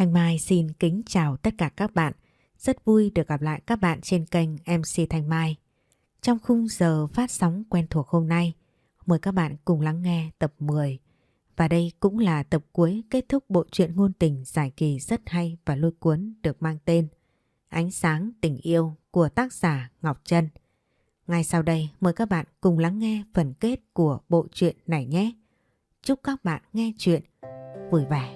Thanh Mai xin kính chào tất cả các bạn. Rất vui được gặp lại các bạn trên kênh MC Thanh Mai. Trong khung giờ phát sóng quen thuộc hôm nay, mời các bạn cùng lắng nghe tập 10. Và đây cũng là tập cuối kết thúc bộ truyện ngôn tình dài kỳ rất hay và lôi cuốn được mang tên Ánh sáng tình yêu của tác giả Ngọc Trân. Ngay sau đây mời các bạn cùng lắng nghe phần kết của bộ truyện này nhé. Chúc các bạn nghe truyện vui vẻ.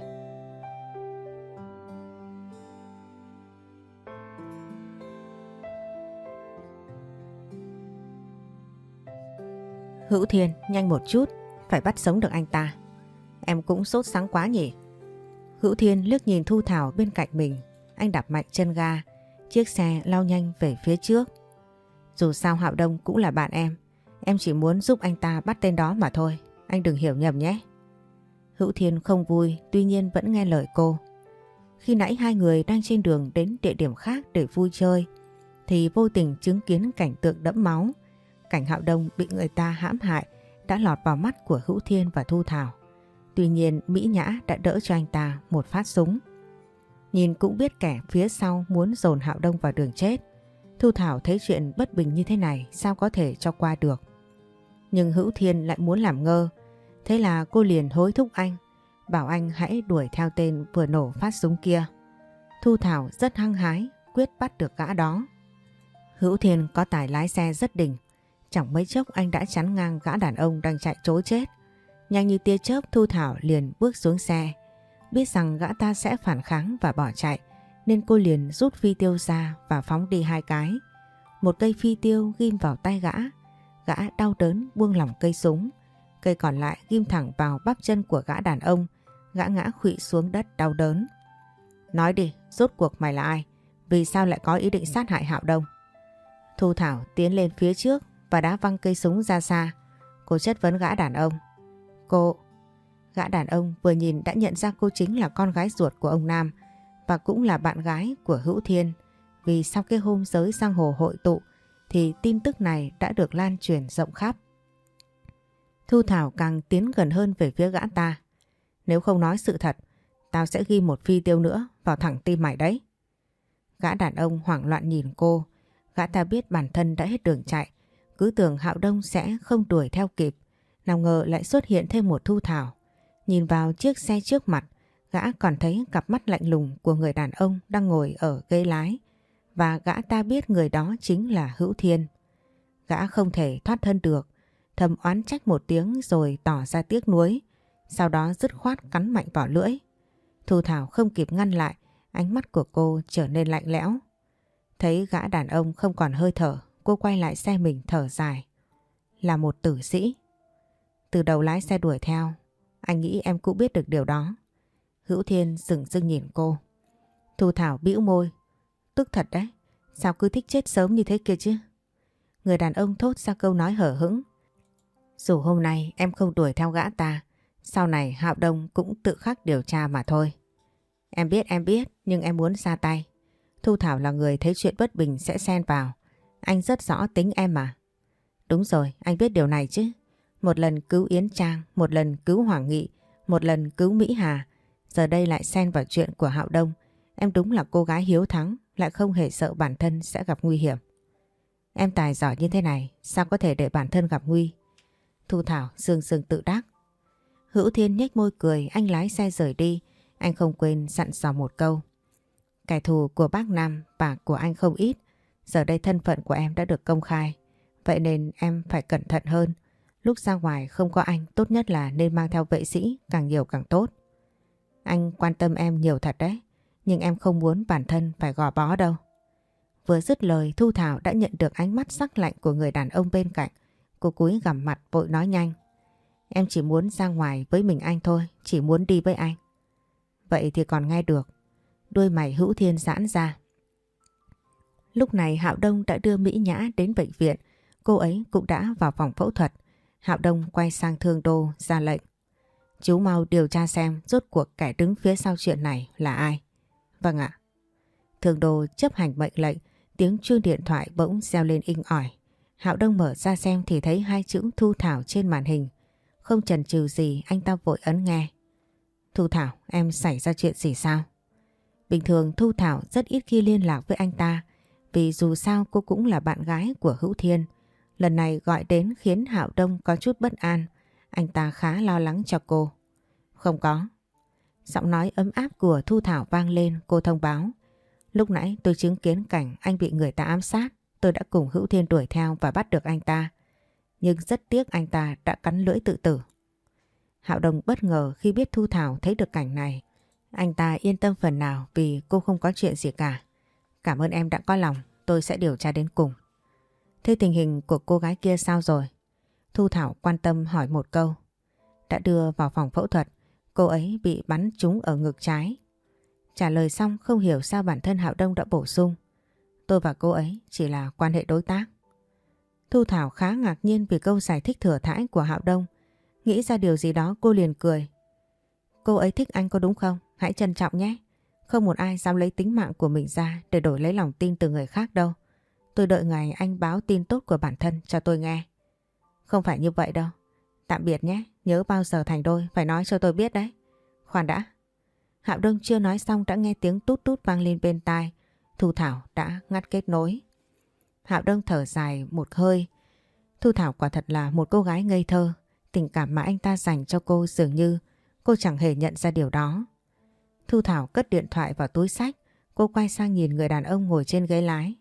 Hữu Thiên, nhanh một chút, phải bắt sống được anh ta. Em cũng sốt sắng quá nhỉ? Hữu Thiên liếc nhìn Thu Thảo bên cạnh mình, anh đạp mạnh chân ga, chiếc xe lao nhanh về phía trước. Dù sao Hạo Đông cũng là bạn em chỉ muốn giúp anh ta bắt tên đó mà thôi, anh đừng hiểu nhầm nhé. Hữu Thiên không vui, tuy nhiên vẫn nghe lời cô. Khi nãy hai người đang trên đường đến địa điểm khác để vui chơi, thì vô tình chứng kiến cảnh tượng đẫm máu. Cảnh Hạo Đông bị người ta hãm hại đã lọt vào mắt của Hữu Thiên và Thu Thảo. Tuy nhiên Mỹ Nhã đã đỡ cho anh ta một phát súng. Nhìn cũng biết kẻ phía sau muốn dồn Hạo Đông vào đường chết. Thu Thảo thấy chuyện bất bình như thế này sao có thể cho qua được. Nhưng Hữu Thiên lại muốn làm ngơ. Thế là cô liền hối thúc anh, bảo anh hãy đuổi theo tên vừa nổ phát súng kia. Thu Thảo rất hăng hái, quyết bắt được gã đó. Hữu Thiên có tài lái xe rất đỉnh. Chẳng mấy chốc anh đã chắn ngang gã đàn ông đang chạy trối chết. Nhanh như tia chớp Thu Thảo liền bước xuống xe. Biết rằng gã ta sẽ phản kháng và bỏ chạy, nên cô liền rút phi tiêu ra và phóng đi hai cái. Một cây phi tiêu ghim vào tay gã. Gã đau đớn buông lỏng cây súng. Cây còn lại ghim thẳng vào bắp chân của gã đàn ông. Gã ngã khuỵu xuống đất đau đớn. Nói đi, rốt cuộc mày là ai? Vì sao lại có ý định sát hại Hạo Đông? Thu Thảo tiến lên phía trước và đá văng cây súng ra xa. Cô chất vấn gã đàn ông. Gã đàn ông vừa nhìn đã nhận ra cô chính là con gái ruột của ông Nam và cũng là bạn gái của Hữu Thiên. Vì sau cái hôm giới giang hồ hội tụ thì tin tức này đã được lan truyền rộng khắp. Thu Thảo càng tiến gần hơn về phía gã ta. Nếu không nói sự thật, tao sẽ ghi một phi tiêu nữa vào thẳng tim mày đấy. Gã đàn ông hoảng loạn nhìn cô. Gã ta biết bản thân đã hết đường chạy. Cứ tưởng Hạo Đông sẽ không đuổi theo kịp. Nào ngờ lại xuất hiện thêm một Thu Thảo. Nhìn vào chiếc xe trước mặt, gã còn thấy cặp mắt lạnh lùng của người đàn ông đang ngồi ở ghế lái. Và gã ta biết người đó chính là Hữu Thiên. Gã không thể thoát thân được, thầm oán trách một tiếng rồi tỏ ra tiếc nuối. Sau đó dứt khoát cắn mạnh vào lưỡi. Thu Thảo không kịp ngăn lại, ánh mắt của cô trở nên lạnh lẽo. Thấy gã đàn ông không còn hơi thở, cô quay lại xe mình thở dài. Là một tử sĩ. Từ đầu lái xe đuổi theo, anh nghĩ em cũng biết được điều đó. Hữu Thiên dửng dưng nhìn cô. Thu Thảo bĩu môi. Tức thật đấy, sao cứ thích chết sớm như thế kia chứ? Người đàn ông thốt ra câu nói hở hững. Dù hôm nay em không đuổi theo gã ta, sau này Hạo Đông cũng tự khắc điều tra mà thôi. Em biết, nhưng em muốn ra tay. Thu Thảo là người thấy chuyện bất bình sẽ xen vào. Anh rất rõ tính em mà. Đúng rồi, anh biết điều này chứ. Một lần cứu Yến Trang, một lần cứu Hoàng Nghị, một lần cứu Mỹ Hà. Giờ đây lại xen vào chuyện của Hạo Đông. Em đúng là cô gái hiếu thắng, lại không hề sợ bản thân sẽ gặp nguy hiểm. Em tài giỏi như thế này, sao có thể để bản thân gặp nguy? Thu Thảo sương sương tự đắc. Hữu Thiên nhếch môi cười, anh lái xe rời đi. Anh không quên dặn dò một câu. Kẻ thù của bác Nam và của anh không ít. Giờ đây thân phận của em đã được công khai. Vậy nên em phải cẩn thận hơn. Lúc ra ngoài không có anh, tốt nhất là nên mang theo vệ sĩ, càng nhiều càng tốt. Anh quan tâm em nhiều thật đấy, nhưng em không muốn bản thân phải gò bó đâu. Vừa dứt lời, Thu Thảo đã nhận được ánh mắt sắc lạnh của người đàn ông bên cạnh. Cô cúi gằm mặt vội nói nhanh. Em chỉ muốn ra ngoài với mình anh thôi, chỉ muốn đi với anh. Vậy thì còn nghe được. Đuôi mày Hữu Thiên giãn ra. Lúc này Hạo Đông đã đưa Mỹ Nhã đến bệnh viện. Cô ấy cũng đã vào phòng phẫu thuật. Hạo Đông quay sang Thương Đô ra lệnh. Chú mau điều tra xem rốt cuộc kẻ đứng phía sau chuyện này là ai. Vâng ạ. Thương Đô chấp hành mệnh lệnh. Tiếng chuông điện thoại bỗng reo lên inh ỏi. Hạo Đông mở ra xem thì thấy hai chữ Thu Thảo trên màn hình. Không chần chừ gì anh ta vội ấn nghe. Thu Thảo, em xảy ra chuyện gì sao? Bình thường Thu Thảo rất ít khi liên lạc với anh ta vì dù sao cô cũng là bạn gái của Hữu Thiên. Lần này gọi đến khiến Hạo Đông có chút bất an. Anh ta khá lo lắng cho cô. Không có. Giọng nói ấm áp của Thu Thảo vang lên, cô thông báo. Lúc nãy tôi chứng kiến cảnh anh bị người ta ám sát. Tôi đã cùng Hữu Thiên đuổi theo và bắt được anh ta. Nhưng rất tiếc anh ta đã cắn lưỡi tự tử. Hạo Đông bất ngờ khi biết Thu Thảo thấy được cảnh này. Anh ta yên tâm phần nào vì cô không có chuyện gì cả. Cảm ơn em đã có lòng, tôi sẽ điều tra đến cùng. Thế tình hình của cô gái kia sao rồi? Thu Thảo quan tâm hỏi một câu. Đã đưa vào phòng phẫu thuật, cô ấy bị bắn trúng ở ngực trái. Trả lời xong không hiểu sao bản thân Hạo Đông đã bổ sung. Tôi và cô ấy chỉ là quan hệ đối tác. Thu Thảo khá ngạc nhiên vì câu giải thích thừa thãi của Hạo Đông. Nghĩ ra điều gì đó cô liền cười. Cô ấy thích anh có đúng không? Hãy trân trọng nhé. Không một ai dám lấy tính mạng của mình ra để đổi lấy lòng tin từ người khác đâu. Tôi đợi ngày anh báo tin tốt của bản thân cho tôi nghe. Không phải như vậy đâu. Tạm biệt nhé. Nhớ bao giờ thành đôi phải nói cho tôi biết đấy. Khoan đã. Hạo Đông chưa nói xong đã nghe tiếng tút tút vang lên bên tai. Thu Thảo đã ngắt kết nối. Hạo Đông thở dài một hơi. Thu Thảo quả thật là một cô gái ngây thơ. Tình cảm mà anh ta dành cho cô dường như cô chẳng hề nhận ra điều đó. Thu Thảo cất điện thoại vào túi xách. Cô quay sang nhìn người đàn ông ngồi trên ghế lái.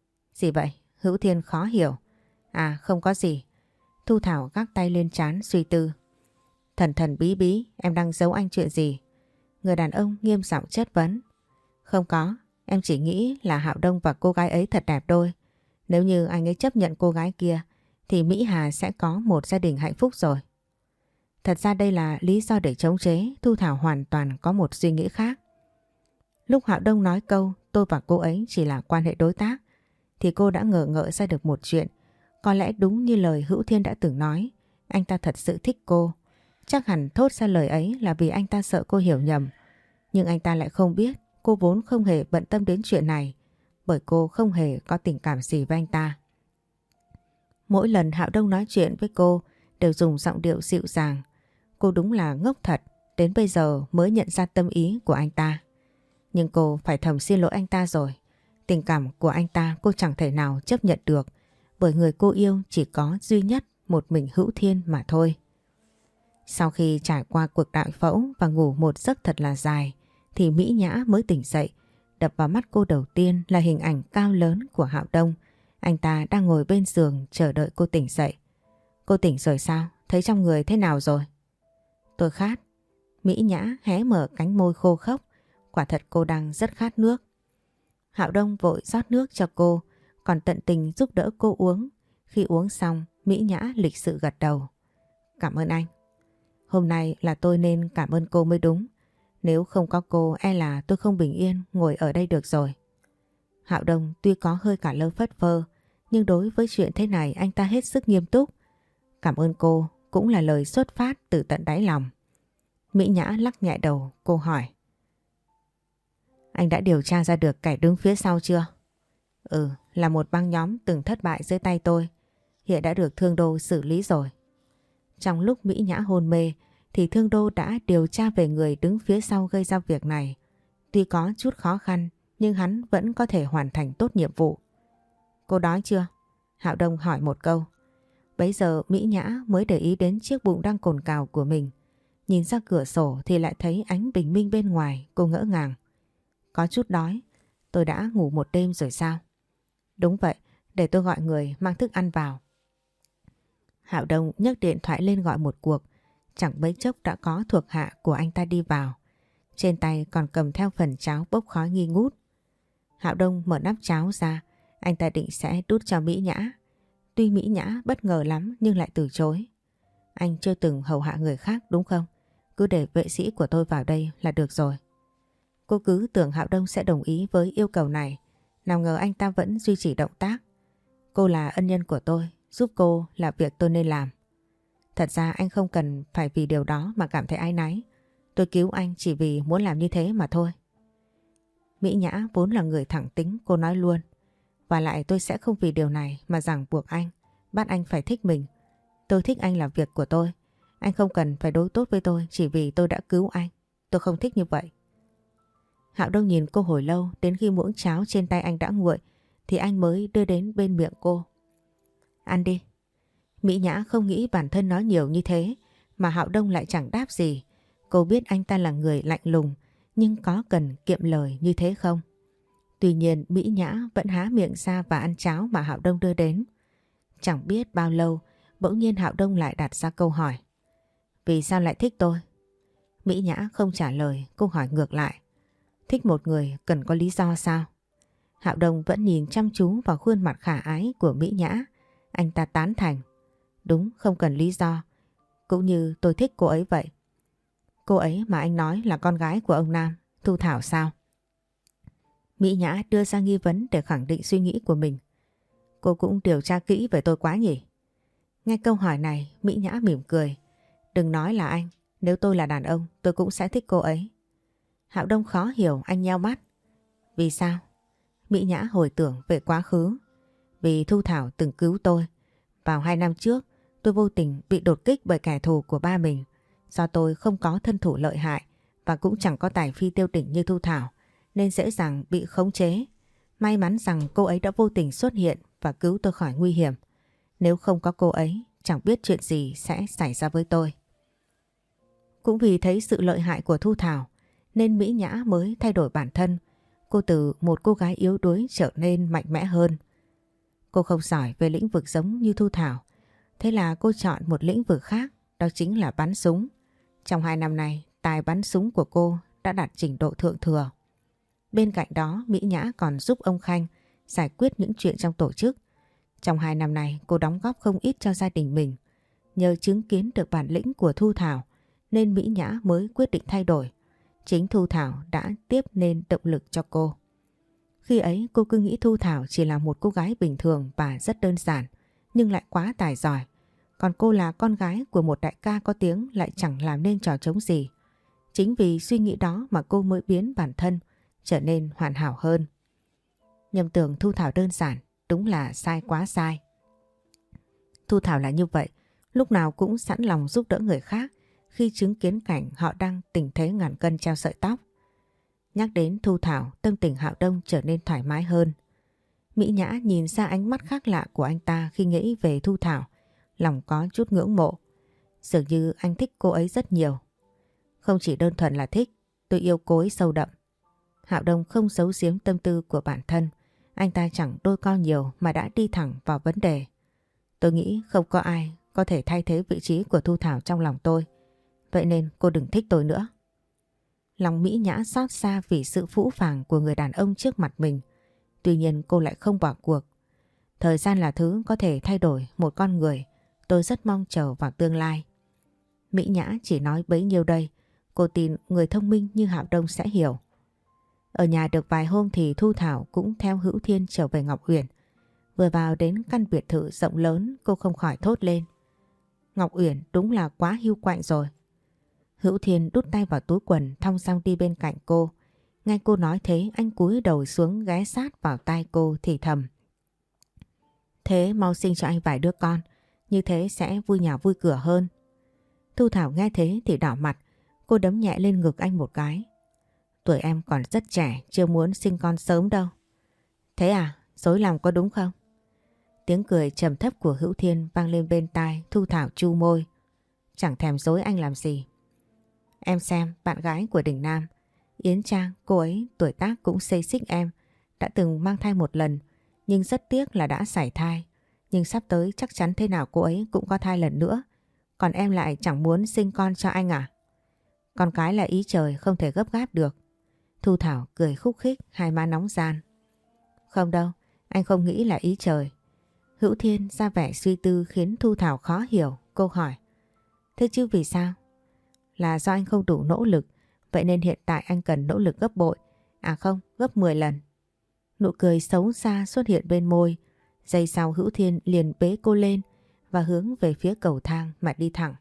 Gì vậy? Hữu Thiên khó hiểu. À không có gì. Thu Thảo gác tay lên trán suy tư. Thần thần bí bí, em đang giấu anh chuyện gì? Người đàn ông nghiêm giọng chất vấn. Không có, em chỉ nghĩ là Hạo Đông và cô gái ấy thật đẹp đôi. Nếu như anh ấy chấp nhận cô gái kia thì Mỹ Hà sẽ có một gia đình hạnh phúc rồi. Thật ra đây là lý do để chống chế. Thu Thảo hoàn toàn có một suy nghĩ khác. Lúc Hạo Đông nói câu tôi và cô ấy chỉ là quan hệ đối tác thì cô đã ngờ ngợ ra được một chuyện. Có lẽ đúng như lời Hữu Thiên đã từng nói, anh ta thật sự thích cô. Chắc hẳn thốt ra lời ấy là vì anh ta sợ cô hiểu nhầm. Nhưng anh ta lại không biết cô vốn không hề bận tâm đến chuyện này, bởi cô không hề có tình cảm gì với anh ta. Mỗi lần Hạo Đông nói chuyện với cô đều dùng giọng điệu dịu dàng. Cô đúng là ngốc thật, đến bây giờ mới nhận ra tâm ý của anh ta. Nhưng cô phải thầm xin lỗi anh ta rồi. Tình cảm của anh ta cô chẳng thể nào chấp nhận được, bởi người cô yêu chỉ có duy nhất một mình Hữu Thiên mà thôi. Sau khi trải qua cuộc đại phẫu và ngủ một giấc thật là dài thì Mỹ Nhã mới tỉnh dậy. Đập vào mắt cô đầu tiên là hình ảnh cao lớn của Hạo Đông. Anh ta đang ngồi bên giường chờ đợi cô tỉnh dậy. Cô tỉnh rồi sao? Thấy trong người thế nào rồi? Tôi khát. Mỹ Nhã hé mở cánh môi khô khốc. Quả thật cô đang rất khát nước. Hạo Đông vội rót nước cho cô, còn tận tình giúp đỡ cô uống. Khi uống xong, Mỹ Nhã lịch sự gật đầu. Cảm ơn anh. Hôm nay là tôi nên cảm ơn cô mới đúng. Nếu không có cô e là tôi không bình yên ngồi ở đây được rồi. Hạo Đông tuy có hơi cả lơ phất phơ, nhưng đối với chuyện thế này anh ta hết sức nghiêm túc. Cảm ơn cô cũng là lời xuất phát từ tận đáy lòng. Mỹ Nhã lắc nhẹ đầu, cô hỏi. Anh đã điều tra ra được kẻ đứng phía sau chưa? Ừ, là một băng nhóm từng thất bại dưới tay tôi. Hiện đã được Thương Đô xử lý rồi. Trong lúc Mỹ Nhã hôn mê thì Thương Đô đã điều tra về người đứng phía sau gây ra việc này. Tuy có chút khó khăn nhưng hắn vẫn có thể hoàn thành tốt nhiệm vụ. Cô đói chưa? Hạo Đông hỏi một câu. Bấy giờ Mỹ Nhã mới để ý đến chiếc bụng đang cồn cào của mình. Nhìn ra cửa sổ thì lại thấy ánh bình minh bên ngoài, cô ngỡ ngàng. Có chút đói, tôi đã ngủ một đêm rồi sao? Đúng vậy, để tôi gọi người mang thức ăn vào. Hạo Đông nhấc điện thoại lên gọi một cuộc, chẳng mấy chốc đã có thuộc hạ của anh ta đi vào. Trên tay còn cầm theo phần cháo bốc khói nghi ngút. Hạo Đông mở nắp cháo ra, anh ta định sẽ đút cho Mỹ Nhã. Tuy Mỹ Nhã bất ngờ lắm nhưng lại từ chối. Anh chưa từng hầu hạ người khác đúng không? Cứ để vệ sĩ của tôi vào đây là được rồi. Cô cứ tưởng Hạo Đông sẽ đồng ý với yêu cầu này, nào ngờ anh ta vẫn duy trì động tác. Cô là ân nhân của tôi, giúp cô là việc tôi nên làm. Thật ra anh không cần phải vì điều đó mà cảm thấy áy náy. Tôi cứu anh chỉ vì muốn làm như thế mà thôi. Mỹ Nhã vốn là người thẳng tính, cô nói luôn. Và lại tôi sẽ không vì điều này mà ràng buộc anh, bắt anh phải thích mình. Tôi thích anh là việc của tôi. Anh không cần phải đối tốt với tôi chỉ vì tôi đã cứu anh. Tôi không thích như vậy. Hạo Đông nhìn cô hồi lâu, đến khi muỗng cháo trên tay anh đã nguội thì anh mới đưa đến bên miệng cô. Ăn đi. Mỹ Nhã không nghĩ bản thân nói nhiều như thế mà Hạo Đông lại chẳng đáp gì. Cô biết anh ta là người lạnh lùng nhưng có cần kiệm lời như thế không? Tuy nhiên Mỹ Nhã vẫn há miệng ra và ăn cháo mà Hạo Đông đưa đến. Chẳng biết bao lâu bỗng nhiên Hạo Đông lại đặt ra câu hỏi. Vì sao lại thích tôi? Mỹ Nhã không trả lời, cô hỏi ngược lại. Thích một người cần có lý do sao? Hạo Đông vẫn nhìn chăm chú vào khuôn mặt khả ái của Mỹ Nhã. Anh ta tán thành. Đúng, không cần lý do. Cũng như tôi thích cô ấy vậy. Cô ấy mà anh nói là con gái của ông Nam, Thu Thảo sao? Mỹ Nhã đưa ra nghi vấn để khẳng định suy nghĩ của mình. Cô cũng điều tra kỹ về tôi quá nhỉ? Nghe câu hỏi này, Mỹ Nhã mỉm cười. Đừng nói là anh, nếu tôi là đàn ông tôi cũng sẽ thích cô ấy. Hạo Đông khó hiểu, anh nheo mắt. Vì sao? Mỹ Nhã hồi tưởng về quá khứ. Vì Thu Thảo từng cứu tôi. Vào 2 năm trước, tôi vô tình bị đột kích bởi kẻ thù của ba mình. Do tôi không có thân thủ lợi hại và cũng chẳng có tài phi tiêu đỉnh như Thu Thảo, nên dễ dàng bị khống chế. May mắn rằng cô ấy đã vô tình xuất hiện và cứu tôi khỏi nguy hiểm. Nếu không có cô ấy, chẳng biết chuyện gì sẽ xảy ra với tôi. Cũng vì thấy sự lợi hại của Thu Thảo nên Mỹ Nhã mới thay đổi bản thân. Cô từ một cô gái yếu đuối trở nên mạnh mẽ hơn. Cô không giỏi về lĩnh vực giống như Thu Thảo. Thế là cô chọn một lĩnh vực khác, đó chính là bắn súng. Trong 2 năm này, tài bắn súng của cô đã đạt trình độ thượng thừa. Bên cạnh đó, Mỹ Nhã còn giúp ông Khanh giải quyết những chuyện trong tổ chức. Trong 2 năm này, cô đóng góp không ít cho gia đình mình. Nhờ chứng kiến được bản lĩnh của Thu Thảo nên Mỹ Nhã mới quyết định thay đổi. Chính Thu Thảo đã tiếp nên động lực cho cô. Khi ấy cô cứ nghĩ Thu Thảo chỉ là một cô gái bình thường và rất đơn giản, nhưng lại quá tài giỏi. Còn cô là con gái của một đại ca có tiếng lại chẳng làm nên trò trống gì. Chính vì suy nghĩ đó mà cô mới biến bản thân trở nên hoàn hảo hơn. Nhầm tưởng Thu Thảo đơn giản, đúng là sai quá sai. Thu Thảo là như vậy, lúc nào cũng sẵn lòng giúp đỡ người khác khi chứng kiến cảnh họ đang tình thế ngàn cân treo sợi tóc. Nhắc đến Thu Thảo, tâm tình Hạo Đông trở nên thoải mái hơn. Mỹ Nhã nhìn ra ánh mắt khác lạ của anh ta khi nghĩ về Thu Thảo, lòng có chút ngưỡng mộ. Dường như anh thích cô ấy rất nhiều. Không chỉ đơn thuần là thích, tôi yêu cô ấy sâu đậm. Hạo Đông không giấu giếm tâm tư của bản thân. Anh ta chẳng đôi co nhiều mà đã đi thẳng vào vấn đề. Tôi nghĩ không có ai có thể thay thế vị trí của Thu Thảo trong lòng tôi. Vậy nên cô đừng thích tôi nữa. Lòng Mỹ Nhã xót xa vì sự phũ phàng của người đàn ông trước mặt mình. Tuy nhiên cô lại không bỏ cuộc. Thời gian là thứ có thể thay đổi một con người. Tôi rất mong chờ vào tương lai. Mỹ Nhã chỉ nói bấy nhiêu đây. Cô tin người thông minh như Hạo Đông sẽ hiểu. Ở nhà được vài hôm thì Thu Thảo cũng theo Hữu Thiên trở về Ngọc Uyển. Vừa vào đến căn biệt thự rộng lớn, cô không khỏi thốt lên. Ngọc Uyển đúng là quá hiu quạnh rồi. Hữu Thiên đút tay vào túi quần, thong dong đi bên cạnh cô. Nghe cô nói thế, anh cúi đầu xuống ghé sát vào tai cô thì thầm. Thế mau sinh cho anh vài đứa con, như thế sẽ vui nhà vui cửa hơn. Thu Thảo nghe thế thì đỏ mặt, cô đấm nhẹ lên ngực anh một cái. Tuổi em còn rất trẻ, chưa muốn sinh con sớm đâu. Thế à, dối lòng có đúng không? Tiếng cười trầm thấp của Hữu Thiên vang lên bên tai. Thu Thảo chu môi. Chẳng thèm dối anh làm gì. Em xem, bạn gái của Đình Nam, Yến Trang, cô ấy tuổi tác cũng xê xích em, đã từng mang thai một lần, nhưng rất tiếc là đã sảy thai. Nhưng sắp tới chắc chắn thế nào cô ấy cũng có thai lần nữa. Còn em lại chẳng muốn sinh con cho anh à? Con cái là ý trời, không thể gấp gáp được. Thu Thảo cười khúc khích, hai má nóng gian. Không đâu, anh không nghĩ là ý trời. Hữu Thiên ra vẻ suy tư khiến Thu Thảo khó hiểu. Cô hỏi. Thế chứ vì sao? Là do anh không đủ nỗ lực, vậy nên hiện tại anh cần nỗ lực gấp bội. À không, gấp 10 lần. Nụ cười xấu xa xuất hiện bên môi. Giây sau Hữu Thiên liền bế cô lên và hướng về phía cầu thang mà đi thẳng.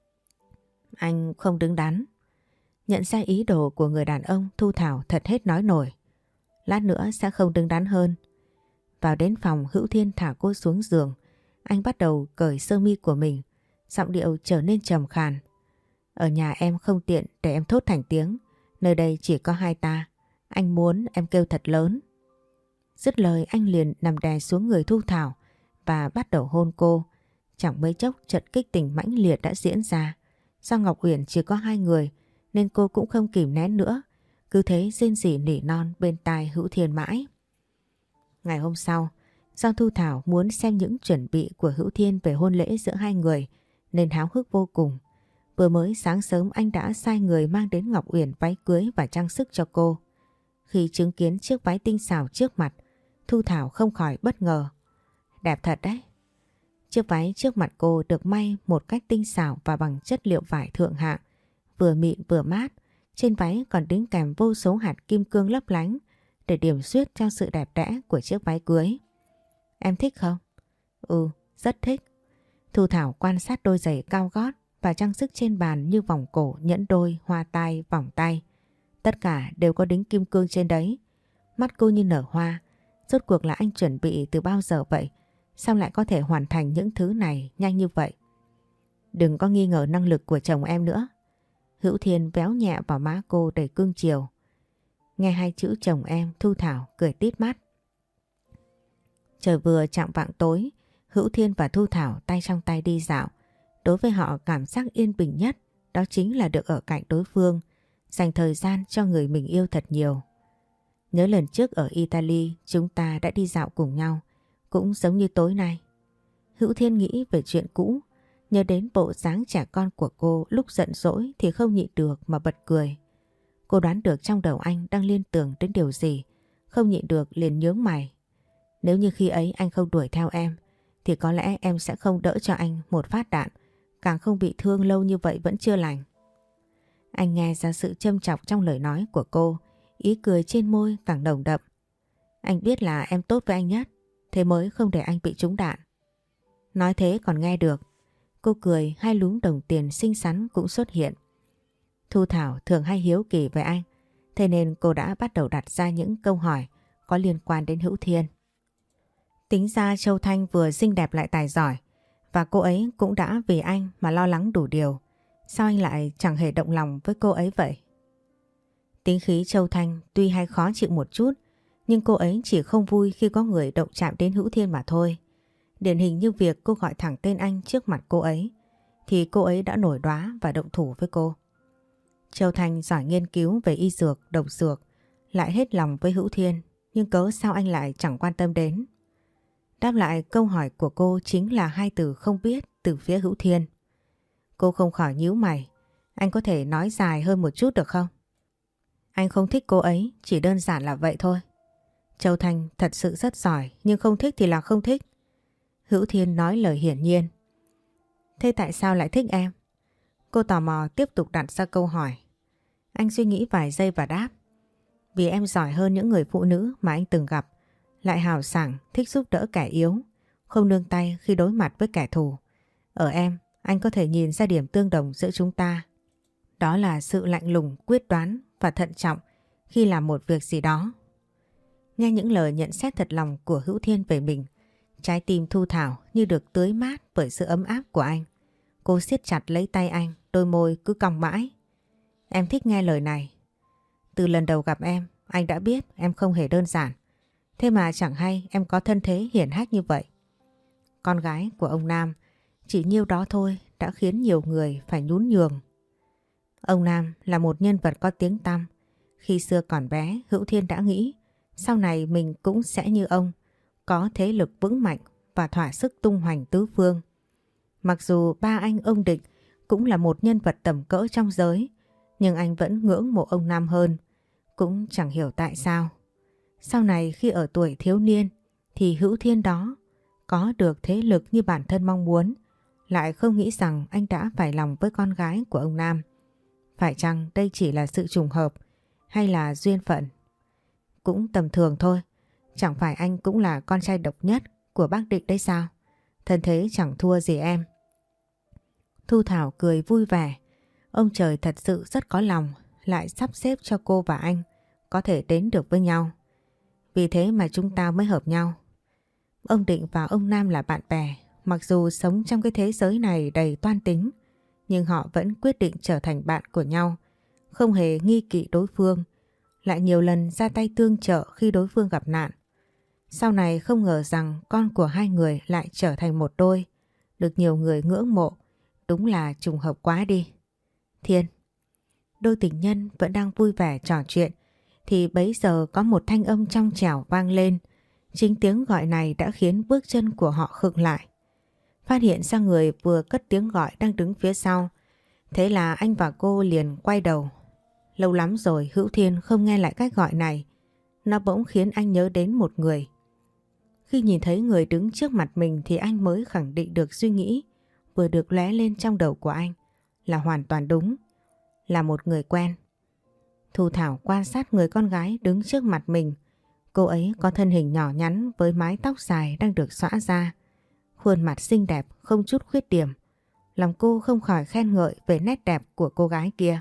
Anh không đứng đắn. Nhận ra ý đồ của người đàn ông, Thu Thảo thật hết nói nổi. Lát nữa sẽ không đứng đắn hơn. Vào đến phòng, Hữu Thiên thả cô xuống giường. Anh bắt đầu cởi sơ mi của mình. Giọng điệu trở nên trầm khàn. Ở nhà em không tiện để em thốt thành tiếng. Nơi đây chỉ có hai ta. Anh muốn em kêu thật lớn. Dứt lời anh liền nằm đè xuống người Thu Thảo và bắt đầu hôn cô. Chẳng mấy chốc trận kích tình mãnh liệt đã diễn ra. Do Ngọc Uyển chỉ có 2 người nên cô cũng không kìm nén nữa. Cứ thế rên rỉ nỉ non bên tai Hữu Thiên mãi. Ngày hôm sau, do Thu Thảo muốn xem những chuẩn bị của Hữu Thiên về hôn lễ giữa 2 người nên háo hức vô cùng. Vừa mới sáng sớm anh đã sai người mang đến Ngọc Uyển váy cưới và trang sức cho cô. Khi chứng kiến chiếc váy tinh xảo trước mặt, Thu Thảo không khỏi bất ngờ. Đẹp thật đấy. Chiếc váy trước mặt cô được may một cách tinh xảo và bằng chất liệu vải thượng hạng, vừa mịn vừa mát. Trên váy còn đính kèm vô số hạt kim cương lấp lánh để điểm xuyết cho sự đẹp đẽ của chiếc váy cưới. Em thích không? Ừ, rất thích. Thu Thảo quan sát đôi giày cao gót và trang sức trên bàn như vòng cổ, nhẫn đôi, hoa tai, vòng tay. Tất cả đều có đính kim cương trên đấy. Mắt cô như nở hoa. Rốt cuộc là anh chuẩn bị từ bao giờ vậy? Sao lại có thể hoàn thành những thứ này nhanh như vậy? Đừng có nghi ngờ năng lực của chồng em nữa. Hữu Thiên véo nhẹ vào má cô đầy cương chiều. Nghe 2 chữ chồng em, Thu Thảo cười tít mắt. Trời vừa chạng vạng tối, Hữu Thiên và Thu Thảo tay trong tay đi dạo. Đối với họ cảm giác yên bình nhất đó chính là được ở cạnh đối phương, dành thời gian cho người mình yêu thật nhiều. Nhớ lần trước ở Italy chúng ta đã đi dạo cùng nhau, cũng giống như tối nay. Hữu Thiên nghĩ về chuyện cũ, nhớ đến bộ dáng trẻ con của cô lúc giận dỗi thì không nhịn được mà bật cười. Cô đoán được trong đầu anh đang liên tưởng đến điều gì, không nhịn được liền nhướng mày. Nếu như khi ấy anh không đuổi theo em thì có lẽ em sẽ không đỡ cho anh một phát đạn, càng không bị thương lâu như vậy vẫn chưa lành. Anh nghe ra sự châm chọc trong lời nói của cô, ý cười trên môi càng nồng đậm. Anh biết là em tốt với anh nhất, thế mới không để anh bị trúng đạn. Nói thế còn nghe được. Cô cười, 2 lúm đồng tiền xinh xắn cũng xuất hiện. Thu Thảo thường hay hiếu kỳ với anh, thế nên cô đã bắt đầu đặt ra những câu hỏi có liên quan đến Hữu Thiên. Tính ra Châu Thanh vừa xinh đẹp lại tài giỏi, và cô ấy cũng đã vì anh mà lo lắng đủ điều. Sao anh lại chẳng hề động lòng với cô ấy vậy? Tính khí Châu Thanh tuy hay khó chịu một chút, nhưng cô ấy chỉ không vui khi có người động chạm đến Hữu Thiên mà thôi. Điển hình như việc cô gọi thẳng tên anh trước mặt cô ấy, thì cô ấy đã nổi đoá và động thủ với cô. Châu Thanh giỏi nghiên cứu về y dược, độc dược, lại hết lòng với Hữu Thiên, nhưng cớ sao anh lại chẳng quan tâm đến? Đáp lại câu hỏi của cô chính là 2 từ không biết từ phía Hữu Thiên. Cô không khỏi nhíu mày. Anh có thể nói dài hơn một chút được không? Anh không thích cô ấy, chỉ đơn giản là vậy thôi. Châu Thanh thật sự rất giỏi, nhưng không thích thì là không thích. Hữu Thiên nói lời hiển nhiên. Thế tại sao lại thích em? Cô tò mò tiếp tục đặt ra câu hỏi. Anh suy nghĩ vài giây và đáp. Vì em giỏi hơn những người phụ nữ mà anh từng gặp, lại hào sảng, thích giúp đỡ kẻ yếu, không nương tay khi đối mặt với kẻ thù. Ở em, anh có thể nhìn ra điểm tương đồng giữa chúng ta. Đó là sự lạnh lùng, quyết đoán và thận trọng khi làm một việc gì đó. Nghe những lời nhận xét thật lòng của Hữu Thiên về mình, trái tim Thu Thảo như được tưới mát bởi sự ấm áp của anh. Cô siết chặt lấy tay anh, đôi môi cứ cong mãi. Em thích nghe lời này. Từ lần đầu gặp em, anh đã biết em không hề đơn giản. Thế mà chẳng hay em có thân thế hiển hách như vậy. Con gái của ông Nam, chỉ nhiêu đó thôi đã khiến nhiều người phải nhún nhường. Ông Nam là một nhân vật có tiếng tăm. Khi xưa còn bé, Hữu Thiên đã nghĩ sau này mình cũng sẽ như ông, có thế lực vững mạnh và thỏa sức tung hoành tứ phương. Mặc dù ba anh ông Định cũng là một nhân vật tầm cỡ trong giới, nhưng anh vẫn ngưỡng mộ ông Nam hơn. Cũng chẳng hiểu tại sao. Sau này khi ở tuổi thiếu niên thì Hữu Thiên đó có được thế lực như bản thân mong muốn, lại không nghĩ rằng anh đã phải lòng với con gái của ông Nam. Phải chăng đây chỉ là sự trùng hợp hay là duyên phận? Cũng tầm thường thôi. Chẳng phải anh cũng là con trai độc nhất của bác Định đấy sao? Thân thế chẳng thua gì em. Thu Thảo cười vui vẻ. Ông trời thật sự rất có lòng, lại sắp xếp cho cô và anh có thể đến được với nhau. Vì thế mà chúng ta mới hợp nhau. Ông Định và ông Nam là bạn bè, mặc dù sống trong cái thế giới này đầy toan tính, nhưng họ vẫn quyết định trở thành bạn của nhau, không hề nghi kỵ đối phương, lại nhiều lần ra tay tương trợ khi đối phương gặp nạn. Sau này không ngờ rằng con của hai người lại trở thành một đôi, được nhiều người ngưỡng mộ, đúng là trùng hợp quá đi. Thiên. Đôi tình nhân vẫn đang vui vẻ trò chuyện thì bấy giờ có một thanh âm trong trẻo vang lên. Chính tiếng gọi này đã khiến bước chân của họ khựng lại. Phát hiện ra người vừa cất tiếng gọi đang đứng phía sau. Thế là anh và cô liền quay đầu. Lâu lắm rồi Hữu Thiên không nghe lại cách gọi này. Nó bỗng khiến anh nhớ đến một người. Khi nhìn thấy người đứng trước mặt mình thì anh mới khẳng định được suy nghĩ vừa được lóe lên trong đầu của anh là hoàn toàn đúng. Là một người quen. Thu Thảo quan sát người con gái đứng trước mặt mình. Cô ấy có thân hình nhỏ nhắn với mái tóc dài đang được xõa ra. Khuôn mặt xinh đẹp không chút khuyết điểm. Lòng cô không khỏi khen ngợi về nét đẹp của cô gái kia.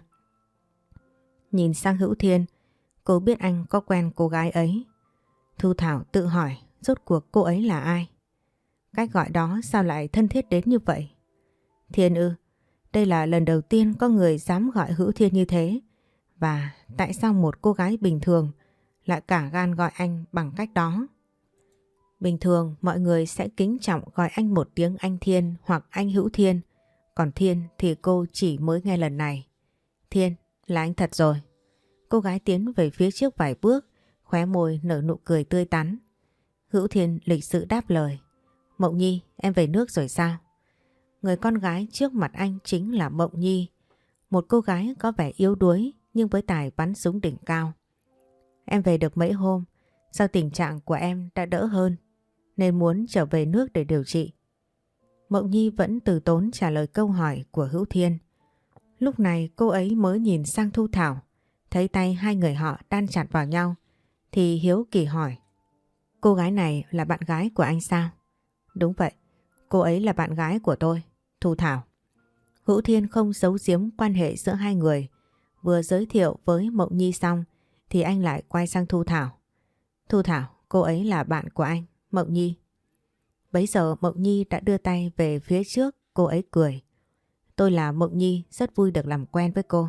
Nhìn sang Hữu Thiên, cô biết anh có quen cô gái ấy. Thu Thảo tự hỏi rốt cuộc cô ấy là ai? Cách gọi đó sao lại thân thiết đến như vậy? Thiên ư? Đây là lần đầu tiên có người dám gọi Hữu Thiên như thế. Và tại sao một cô gái bình thường lại cả gan gọi anh bằng cách đó? Bình thường mọi người sẽ kính trọng gọi anh một tiếng anh Thiên hoặc anh Hữu Thiên. Còn Thiên thì cô chỉ mới nghe lần này. Thiên, là anh thật rồi. Cô gái tiến về phía trước vài bước, khóe môi nở nụ cười tươi tắn. Hữu Thiên lịch sự đáp lời. Mộng Nhi, em về nước rồi sao? Người con gái trước mặt anh chính là Mộng Nhi. Một cô gái có vẻ yếu đuối nhưng với tài bắn súng đỉnh cao. Em về được mấy hôm, do tình trạng của em đã đỡ hơn nên muốn trở về nước để điều trị. Mộng Nhi vẫn từ tốn trả lời câu hỏi của Hữu Thiên. Lúc này cô ấy mới nhìn sang Thu Thảo, thấy tay hai người họ đan chặt vào nhau thì hiếu kỳ hỏi. Cô gái này là bạn gái của anh sao? Đúng vậy, cô ấy là bạn gái của tôi, Thu Thảo. Hữu Thiên không giấu giếm quan hệ giữa hai người. Vừa giới thiệu với Mộng Nhi xong thì anh lại quay sang Thu Thảo. Thu Thảo, cô ấy là bạn của anh, Mộng Nhi. Bấy giờ Mộng Nhi đã đưa tay về phía trước, cô ấy cười. Tôi là Mộng Nhi, rất vui được làm quen với cô.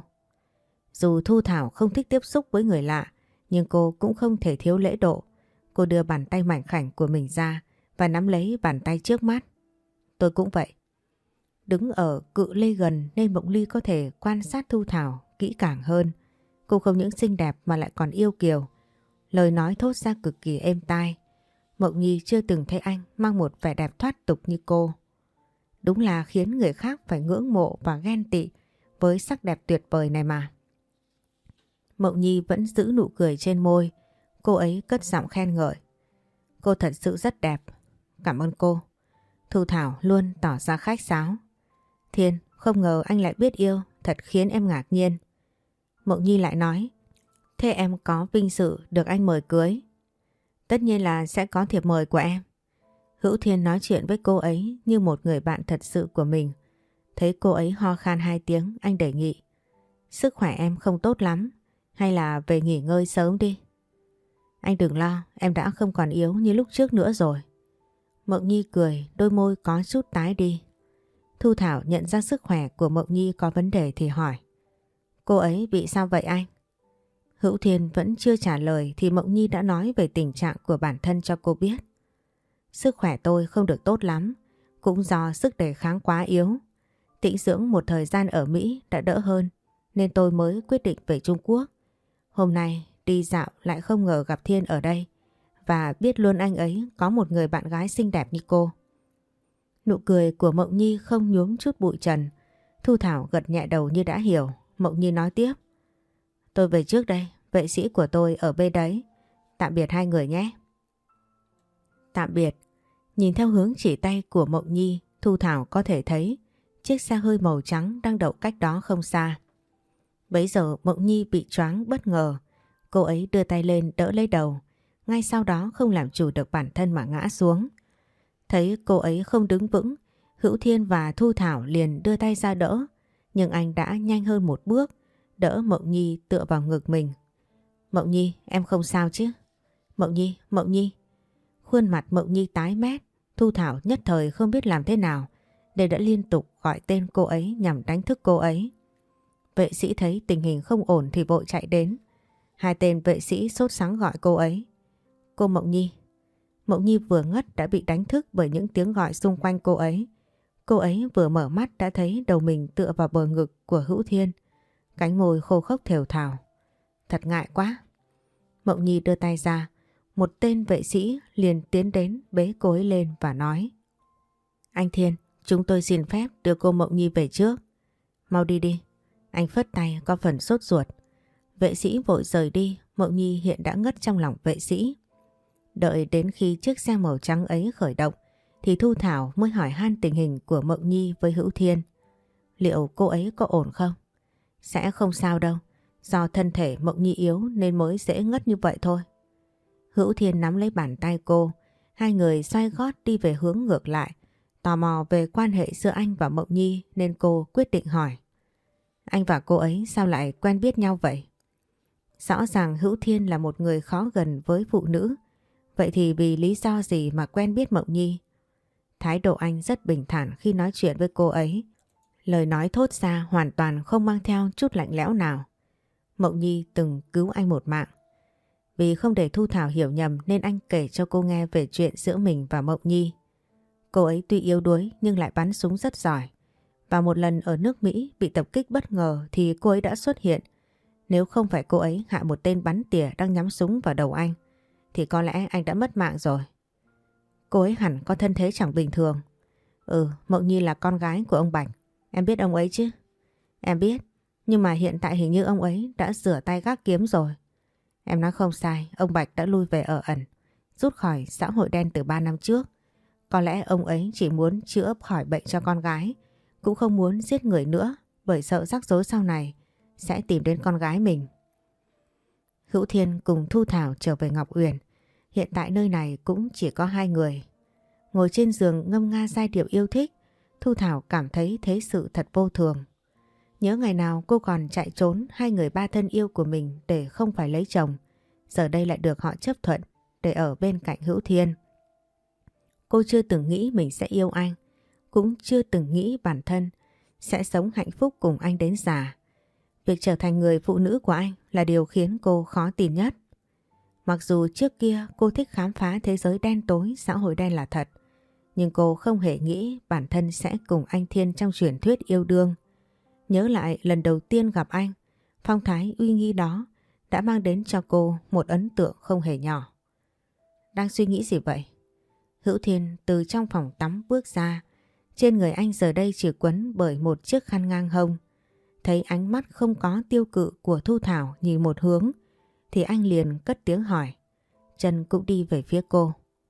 Dù Thu Thảo không thích tiếp xúc với người lạ, nhưng cô cũng không thể thiếu lễ độ. Cô đưa bàn tay mảnh khảnh của mình ra và nắm lấy bàn tay trước mắt. Tôi cũng vậy. Đứng ở cự ly gần nên Mộng Ly có thể quan sát Thu Thảo kỹ càng hơn. Cô không những xinh đẹp mà lại còn yêu kiều. Lời nói thốt ra cực kỳ êm tai. Mộng Nhi chưa từng thấy anh mang một vẻ đẹp thoát tục như cô. Đúng là khiến người khác phải ngưỡng mộ và ghen tị với sắc đẹp tuyệt vời này mà. Mộng Nhi vẫn giữ nụ cười trên môi. Cô ấy cất giọng khen ngợi. Cô thật sự rất đẹp. Cảm ơn cô. Thu Thảo luôn tỏ ra khách sáo. Thiên, không ngờ anh lại biết yêu, thật khiến em ngạc nhiên. Mộng Nhi lại nói. Thế em có vinh dự được anh mời cưới? Tất nhiên là sẽ có thiệp mời của em. Hữu Thiên nói chuyện với cô ấy như một người bạn thật sự của mình. Thấy cô ấy ho khan 2 tiếng, anh đề nghị. Sức khỏe em không tốt lắm, hay là về nghỉ ngơi sớm đi. Anh đừng lo, em đã không còn yếu như lúc trước nữa rồi. Mộng Nhi cười, đôi môi có chút tái đi. Thu Thảo nhận ra sức khỏe của Mộng Nhi có vấn đề thì hỏi. Cô ấy bị sao vậy anh? Hữu Thiên vẫn chưa trả lời thì Mộng Nhi đã nói về tình trạng của bản thân cho cô biết. Sức khỏe tôi không được tốt lắm, cũng do sức đề kháng quá yếu. Tĩnh dưỡng một thời gian ở Mỹ đã đỡ hơn nên tôi mới quyết định về Trung Quốc. Hôm nay đi dạo lại không ngờ gặp Thiên ở đây và biết luôn anh ấy có một người bạn gái xinh đẹp như cô. Nụ cười của Mộng Nhi không nhuốm chút bụi trần. Thu Thảo gật nhẹ đầu như đã hiểu. Mộng Nhi nói tiếp. Tôi về trước đây, vệ sĩ của tôi ở bên đấy. Tạm biệt hai người nhé. Tạm biệt. Nhìn theo hướng chỉ tay của Mộng Nhi, Thu Thảo có thể thấy chiếc xe hơi màu trắng đang đậu cách đó không xa. Bấy giờ Mộng Nhi bị choáng bất ngờ. Cô ấy đưa tay lên đỡ lấy đầu. Ngay sau đó không làm chủ được bản thân mà ngã xuống. Thấy cô ấy không đứng vững, Hữu Thiên và Thu Thảo liền đưa tay ra đỡ. Nhưng anh đã nhanh hơn một bước, đỡ Mộng Nhi tựa vào ngực mình. Mộng Nhi, em không sao chứ? Mộng Nhi, Mộng Nhi. Khuôn mặt Mộng Nhi tái mét, Thu Thảo nhất thời không biết làm thế nào, để đã liên tục gọi tên cô ấy nhằm đánh thức cô ấy. Vệ sĩ thấy tình hình không ổn thì vội chạy đến. Hai tên vệ sĩ sốt sắng gọi cô ấy. Cô Mộng Nhi. Mộng Nhi vừa ngất đã bị đánh thức bởi những tiếng gọi xung quanh cô ấy. Cô ấy vừa mở mắt đã thấy đầu mình tựa vào bờ ngực của Hữu Thiên. Cánh môi khô khốc thều thào. Thật ngại quá. Mộng Nhi đưa tay ra. Một tên vệ sĩ liền tiến đến bế cô ấy lên và nói. Anh Thiên, chúng tôi xin phép đưa cô Mộng Nhi về trước. Mau đi đi. Anh phất tay có phần sốt ruột. Vệ sĩ vội rời đi. Mộng Nhi hiện đã ngất trong lòng vệ sĩ. Đợi đến khi chiếc xe màu trắng ấy khởi động thì Thu Thảo mới hỏi han tình hình của Mộng Nhi với Hữu Thiên. Liệu cô ấy có ổn không? Sẽ không sao đâu. Do thân thể Mộng Nhi yếu nên mới dễ ngất như vậy thôi. Hữu Thiên nắm lấy bàn tay cô. Hai người xoay gót đi về hướng ngược lại. Tò mò về quan hệ giữa anh và Mộng Nhi nên cô quyết định hỏi. Anh và cô ấy sao lại quen biết nhau vậy? Rõ ràng Hữu Thiên là một người khó gần với phụ nữ. Vậy thì vì lý do gì mà quen biết Mộng Nhi? Thái độ anh rất bình thản khi nói chuyện với cô ấy. Lời nói thốt ra hoàn toàn không mang theo chút lạnh lẽo nào. Mộng Nhi từng cứu anh một mạng. Vì không để Thu Thảo hiểu nhầm nên anh kể cho cô nghe về chuyện giữa mình và Mộng Nhi. Cô ấy tuy yếu đuối nhưng lại bắn súng rất giỏi. Và một lần ở nước Mỹ bị tập kích bất ngờ thì cô ấy đã xuất hiện. Nếu không phải cô ấy hạ một tên bắn tỉa đang nhắm súng vào đầu anh thì có lẽ anh đã mất mạng rồi. Cô ấy hẳn có thân thế chẳng bình thường. Mộng Nhi là con gái của ông Bạch. Em biết ông ấy chứ? Em biết, nhưng mà hiện tại hình như ông ấy đã rửa tay gác kiếm rồi. Em nói không sai, ông Bạch đã lui về ở ẩn, rút khỏi xã hội đen từ 3 năm trước. Có lẽ ông ấy chỉ muốn chữa khỏi bệnh cho con gái, cũng không muốn giết người nữa bởi sợ rắc rối sau này sẽ tìm đến con gái mình. Hữu Thiên cùng Thu Thảo trở về Ngọc Uyển. Hiện tại nơi này cũng chỉ có hai người. Ngồi trên giường ngâm nga giai điệu yêu thích, Thu Thảo cảm thấy thế sự thật vô thường. Nhớ ngày nào cô còn chạy trốn hai người ba thân yêu của mình để không phải lấy chồng. Giờ đây lại được họ chấp thuận để ở bên cạnh Hữu Thiên. Cô chưa từng nghĩ mình sẽ yêu anh, cũng chưa từng nghĩ bản thân sẽ sống hạnh phúc cùng anh đến già. Việc trở thành người phụ nữ của anh là điều khiến cô khó tin nhất. Mặc dù trước kia cô thích khám phá thế giới đen tối, xã hội đen là thật, nhưng cô không hề nghĩ bản thân sẽ cùng anh Thiên trong truyền thuyết yêu đương. Nhớ lại lần đầu tiên gặp anh, phong thái uy nghi đó đã mang đến cho cô một ấn tượng không hề nhỏ. Đang suy nghĩ gì vậy? Hữu Thiên từ trong phòng tắm bước ra. Trên người anh giờ đây chỉ quấn bởi một chiếc khăn ngang hông. Thấy ánh mắt không có tiêu cự của Thu Thảo nhìn một hướng thì anh liền cất tiếng hỏi. Chân cũng đi về phía cô.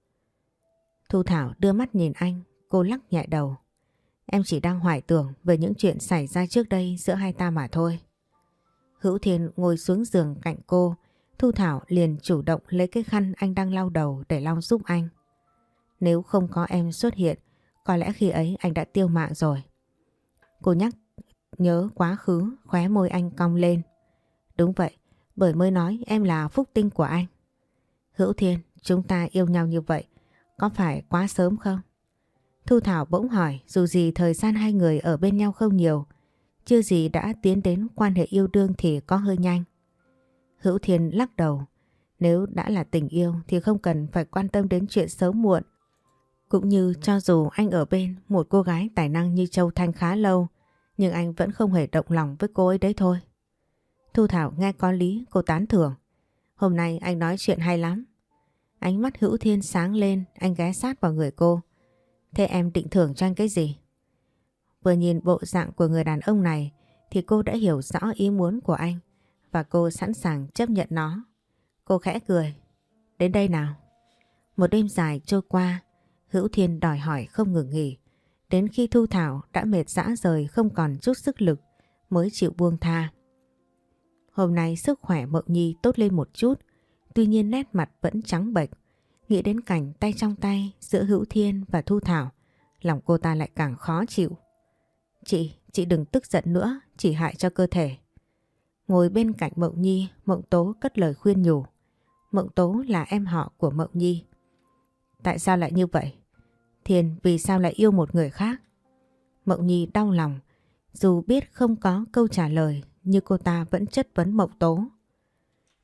Thu Thảo đưa mắt nhìn anh, cô lắc nhẹ đầu. Em chỉ đang hoài tưởng về những chuyện xảy ra trước đây giữa hai ta mà thôi. Hữu Thiên ngồi xuống giường cạnh cô. Thu Thảo liền chủ động lấy cái khăn anh đang lau đầu để lau giúp anh. Nếu không có em xuất hiện, có lẽ khi ấy anh đã tiêu mạng rồi. Cô nhắc nhớ quá khứ, khóe môi anh cong lên. Đúng vậy, bởi mới nói em là phúc tinh của anh. Hữu Thiên, chúng ta yêu nhau như vậy, có phải quá sớm không? Thu Thảo bỗng hỏi, dù gì thời gian hai người ở bên nhau không nhiều, chưa gì đã tiến đến quan hệ yêu đương thì có hơi nhanh. Hữu Thiên lắc đầu, nếu đã là tình yêu thì không cần phải quan tâm đến chuyện sớm muộn. Cũng như cho dù anh ở bên một cô gái tài năng như Châu Thanh khá lâu, nhưng anh vẫn không hề động lòng với cô ấy đấy thôi. Thu Thảo nghe có lý, cô tán thưởng. Hôm nay anh nói chuyện hay lắm. Ánh mắt Hữu Thiên sáng lên, anh ghé sát vào người cô. Thế em định thưởng cho anh cái gì? Vừa nhìn bộ dạng của người đàn ông này thì cô đã hiểu rõ ý muốn của anh và cô sẵn sàng chấp nhận nó. Cô khẽ cười. Đến đây nào. Một đêm dài trôi qua, Hữu Thiên đòi hỏi không ngừng nghỉ. Đến khi Thu Thảo đã mệt rã rời không còn chút sức lực mới chịu buông tha. Hôm nay sức khỏe Mộng Nhi tốt lên một chút, tuy nhiên nét mặt vẫn trắng bệch. Nghĩ đến cảnh tay trong tay giữa Hữu Thiên và Thu Thảo, lòng cô ta lại càng khó chịu. Chị đừng tức giận nữa, chỉ hại cho cơ thể. Ngồi bên cạnh Mộng Nhi, Mộng Tố cất lời khuyên nhủ. Mộng Tố là em họ của Mộng Nhi. Tại sao lại như vậy? Thiên vì sao lại yêu một người khác? Mộng Nhi đau lòng, dù biết không có câu trả lời nhưng cô ta vẫn chất vấn Mộng Tố.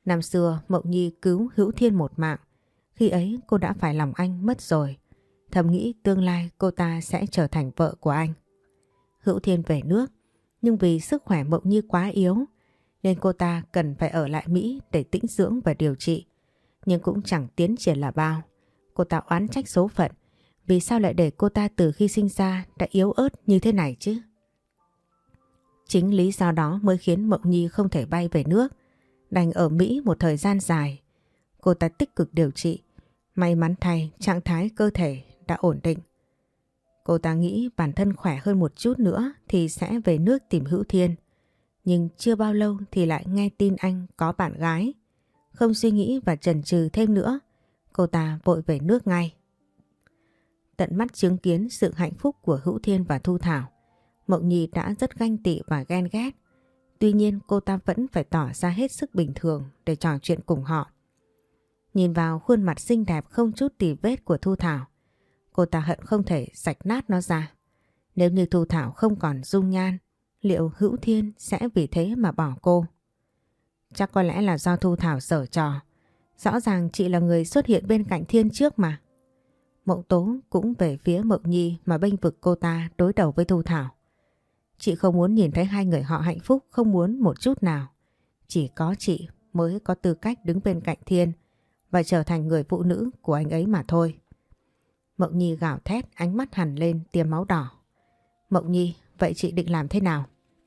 Năm xưa Mộng Nhi cứu Hữu Thiên một mạng. Khi ấy cô đã phải lòng anh mất rồi. Thầm nghĩ tương lai cô ta sẽ trở thành vợ của anh. Hữu Thiên về nước, nhưng vì sức khỏe Mộng Nhi quá yếu nên cô ta cần phải ở lại Mỹ để tĩnh dưỡng và điều trị. Nhưng cũng chẳng tiến triển là bao. Cô ta oán trách số phận. Vì sao lại để cô ta từ khi sinh ra đã yếu ớt như thế này chứ? Chính lý do đó mới khiến Mộng Nhi không thể bay về nước, đành ở Mỹ một thời gian dài. Cô ta tích cực điều trị. May mắn thay trạng thái cơ thể đã ổn định. Cô ta nghĩ bản thân khỏe hơn một chút nữa thì sẽ về nước tìm Hữu Thiên. Nhưng chưa bao lâu thì lại nghe tin anh có bạn gái. Không suy nghĩ và chần chừ thêm nữa, cô ta vội về nước ngay. Tận mắt chứng kiến sự hạnh phúc của Hữu Thiên và Thu Thảo, Mộng Nhi đã rất ganh tị và ghen ghét. Tuy nhiên cô ta vẫn phải tỏ ra hết sức bình thường để trò chuyện cùng họ. Nhìn vào khuôn mặt xinh đẹp không chút tì vết của Thu Thảo, cô ta hận không thể rạch nát nó ra. Nếu như Thu Thảo không còn dung nhan, liệu Hữu Thiên sẽ vì thế mà bỏ cô? Chắc có lẽ là do Thu Thảo giở trò. Rõ ràng chị là người xuất hiện bên cạnh Thiên trước mà. Mộng Tố cũng về phía Mộng Nhi mà bênh vực cô ta đối đầu với Thu Thảo. Chị không muốn nhìn thấy hai người họ hạnh phúc, không muốn một chút nào. Chỉ có chị mới có tư cách đứng bên cạnh Thiên và trở thành người phụ nữ của anh ấy mà thôi. Mộng Nhi gào thét, ánh mắt hằn lên tia máu đỏ. Mộng Nhi, vậy chị định làm thế nào?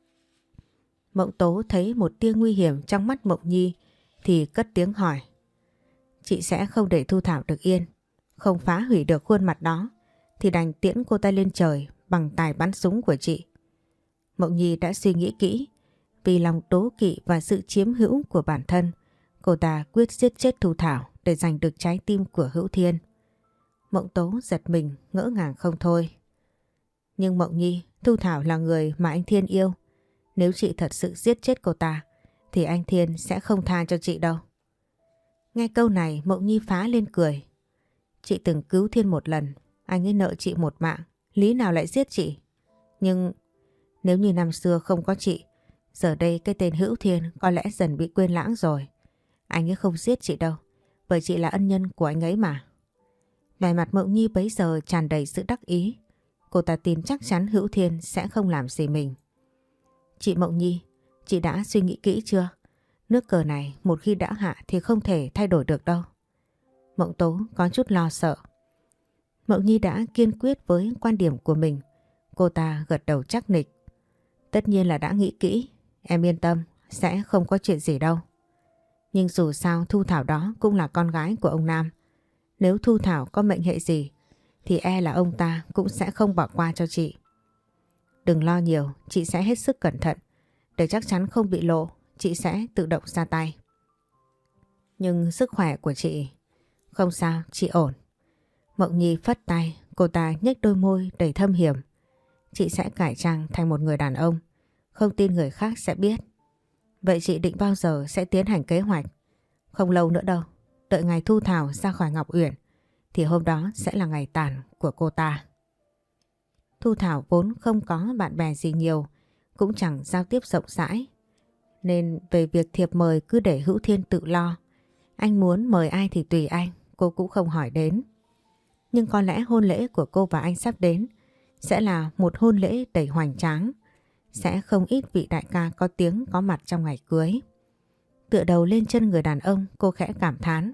Mộng Tố thấy một tia nguy hiểm trong mắt Mộng Nhi thì cất tiếng hỏi. Chị sẽ không để Thu Thảo được yên. Không phá hủy được khuôn mặt đó thì đành tiễn cô ta lên trời bằng tài bắn súng của chị. Mộng Nhi đã suy nghĩ kỹ. Vì lòng đố kỵ và sự chiếm hữu của bản thân, cô ta quyết giết chết Thu Thảo để giành được trái tim của Hữu Thiên. Mộng Tố giật mình, ngỡ ngàng không thôi. Nhưng Mộng Nhi, Thu Thảo là người mà anh Thiên yêu. Nếu chị thật sự giết chết cô ta thì anh Thiên sẽ không tha cho chị đâu. Nghe câu này Mộng Nhi phá lên cười. Chị từng cứu Thiên một lần, anh ấy nợ chị một mạng, lý nào lại giết chị? Nhưng nếu như năm xưa không có chị, giờ đây cái tên Hữu Thiên có lẽ dần bị quên lãng rồi. Anh ấy không giết chị đâu, bởi chị là ân nhân của anh ấy mà. Vẻ mặt Mộng Nhi bấy giờ tràn đầy sự đắc ý. Cô ta tin chắc chắn Hữu Thiên sẽ không làm gì mình. Chị Mộng Nhi, chị đã suy nghĩ kỹ chưa? Nước cờ này một khi đã hạ thì không thể thay đổi được đâu. Mộng Tố có chút lo sợ. Mộng Nhi đã kiên quyết với quan điểm của mình. Cô ta gật đầu chắc nịch. Tất nhiên là đã nghĩ kỹ. Em yên tâm, sẽ không có chuyện gì đâu. Nhưng dù sao Thu Thảo đó cũng là con gái của ông Nam. Nếu Thu Thảo có mệnh hệ gì thì e là ông ta cũng sẽ không bỏ qua cho chị. Đừng lo nhiều, chị sẽ hết sức cẩn thận. Để chắc chắn không bị lộ, chị sẽ tự động ra tay. Nhưng sức khỏe của chị... Không sao, chị ổn. Mộng Nhi phất tay, cô ta nhếch đôi môi đầy thâm hiểm. Chị sẽ cải trang thành một người đàn ông, không tin người khác sẽ biết. Vậy chị định bao giờ sẽ tiến hành kế hoạch? Không lâu nữa đâu, đợi ngày Thu Thảo ra khỏi Ngọc Uyển thì hôm đó sẽ là ngày tàn của cô ta. Thu Thảo vốn không có bạn bè gì nhiều, cũng chẳng giao tiếp rộng rãi. Nên về việc thiệp mời cứ để Hữu Thiên tự lo. Anh muốn mời ai thì tùy anh, cô cũng không hỏi đến. Nhưng có lẽ hôn lễ của cô và anh sắp đến sẽ là một hôn lễ đầy hoành tráng. Sẽ không ít vị đại ca có tiếng có mặt trong ngày cưới. Tựa đầu lên chân người đàn ông, cô khẽ cảm thán.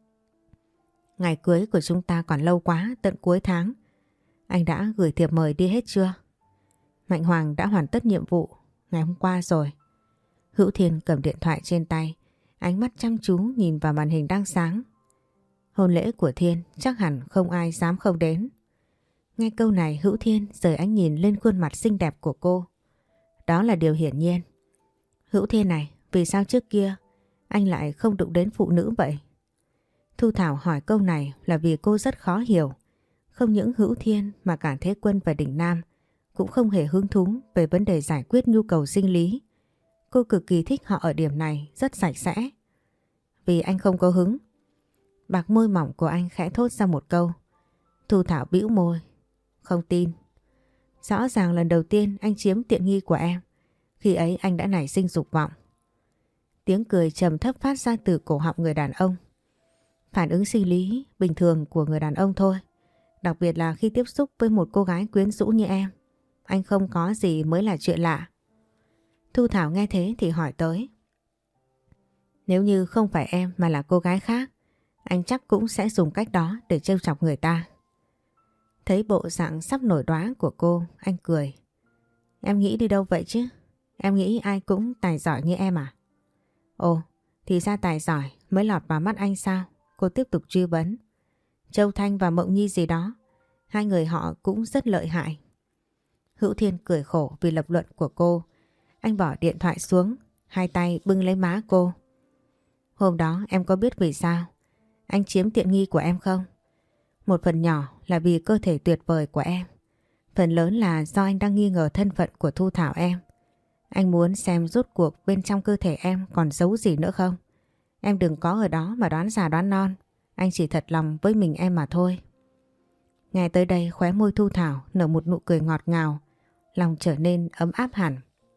Ngày cưới của chúng ta còn lâu quá, tận cuối tháng. Anh đã gửi thiệp mời đi hết chưa? Mạnh Hoàng đã hoàn tất nhiệm vụ ngày hôm qua rồi. Hữu Thiên cầm điện thoại trên tay, ánh mắt chăm chú nhìn vào màn hình đang sáng. Hôn lễ của Thiên chắc hẳn không ai dám không đến. Nghe câu này Hữu Thiên rời ánh nhìn lên khuôn mặt xinh đẹp của cô. Đó là điều hiển nhiên. Hữu Thiên này, vì sao trước kia anh lại không đụng đến phụ nữ vậy? Thu Thảo hỏi câu này là vì cô rất khó hiểu. Không những Hữu Thiên mà cả Thế Quân và Đình Nam cũng không hề hứng thú về vấn đề giải quyết nhu cầu sinh lý. Cô cực kỳ thích họ ở điểm này, rất sạch sẽ. Vì anh không có hứng. Bạc môi mỏng của anh khẽ thốt ra một câu. Thu Thảo bĩu môi. Không tin. Rõ ràng lần đầu tiên anh chiếm tiện nghi của em. Khi ấy anh đã nảy sinh dục vọng. Tiếng cười trầm thấp phát ra từ cổ họng người đàn ông. Phản ứng sinh lý bình thường của người đàn ông thôi. Đặc biệt là khi tiếp xúc với một cô gái quyến rũ như em. Anh không có gì mới là chuyện lạ. Thu Thảo nghe thế thì hỏi tới. Nếu như không phải em mà là cô gái khác, anh chắc cũng sẽ dùng cách đó để trêu chọc người ta. Thấy bộ dạng sắp nổi đoá của cô, anh cười. Em nghĩ đi đâu vậy chứ? Em nghĩ ai cũng tài giỏi như em à? Ồ, thì ra tài giỏi mới lọt vào mắt anh sao? Cô tiếp tục truy vấn. Châu Thanh và Mộng Nhi gì đó, hai người họ cũng rất lợi hại. Hữu Thiên cười khổ vì lập luận của cô. Anh bỏ điện thoại xuống, hai tay bưng lấy má cô. Hôm đó em có biết vì sao anh chiếm tiện nghi của em không? Một phần nhỏ là vì cơ thể tuyệt vời của em. Phần lớn là do anh đang nghi ngờ thân phận của Thu Thảo em. Anh muốn xem rốt cuộc bên trong cơ thể em còn giấu gì nữa không? Em đừng có ở đó mà đoán già đoán non. Anh chỉ thật lòng với mình em mà thôi. Nghe tới đây khóe môi Thu Thảo nở một nụ cười ngọt ngào. Lòng trở nên ấm áp hẳn.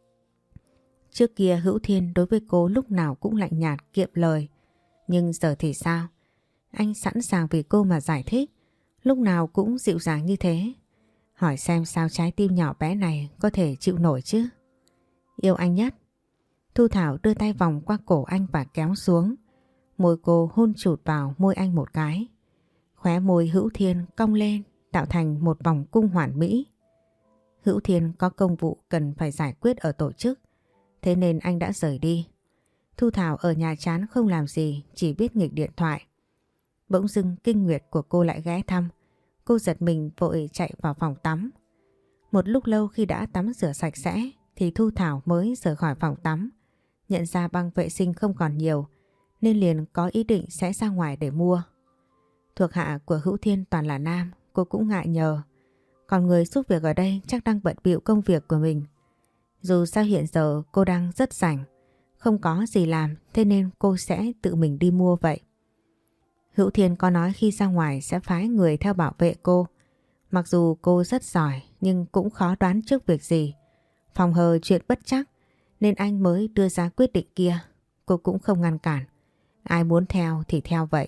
Trước kia Hữu Thiên đối với cô lúc nào cũng lạnh nhạt kiệm lời. Nhưng giờ thì sao? Anh sẵn sàng vì cô mà giải thích. Lúc nào cũng dịu dàng như thế. Hỏi xem sao trái tim nhỏ bé này có thể chịu nổi chứ? Yêu anh nhất. Thu Thảo đưa tay vòng qua cổ anh và kéo xuống. Môi cô hôn chụt vào môi anh một cái. Khóe môi Hữu Thiên cong lên tạo thành một vòng cung hoàn mỹ. Hữu Thiên có công vụ cần phải giải quyết ở tổ chức. Thế nên anh đã rời đi. Thu Thảo ở nhà chán không làm gì, chỉ biết nghịch điện thoại. Bỗng dưng Kinh Nguyệt của cô lại ghé thăm. Cô giật mình vội chạy vào phòng tắm. Một lúc lâu khi đã tắm rửa sạch sẽ thì Thu Thảo mới rời khỏi phòng tắm. Nhận ra băng vệ sinh không còn nhiều nên liền có ý định sẽ ra ngoài để mua. Thuộc hạ của Hữu Thiên toàn là nam, cô cũng ngại nhờ. Còn người giúp việc ở đây chắc đang bận bịu công việc của mình. Dù sao hiện giờ cô đang rất rảnh, không có gì làm thế nên cô sẽ tự mình đi mua vậy. Hữu Thiên có nói khi ra ngoài sẽ phái người theo bảo vệ cô. Mặc dù cô rất giỏi nhưng cũng khó đoán trước việc gì. Phòng hờ chuyện bất chắc nên anh mới đưa ra quyết định kia. Cô cũng không ngăn cản. Ai muốn theo thì theo vậy.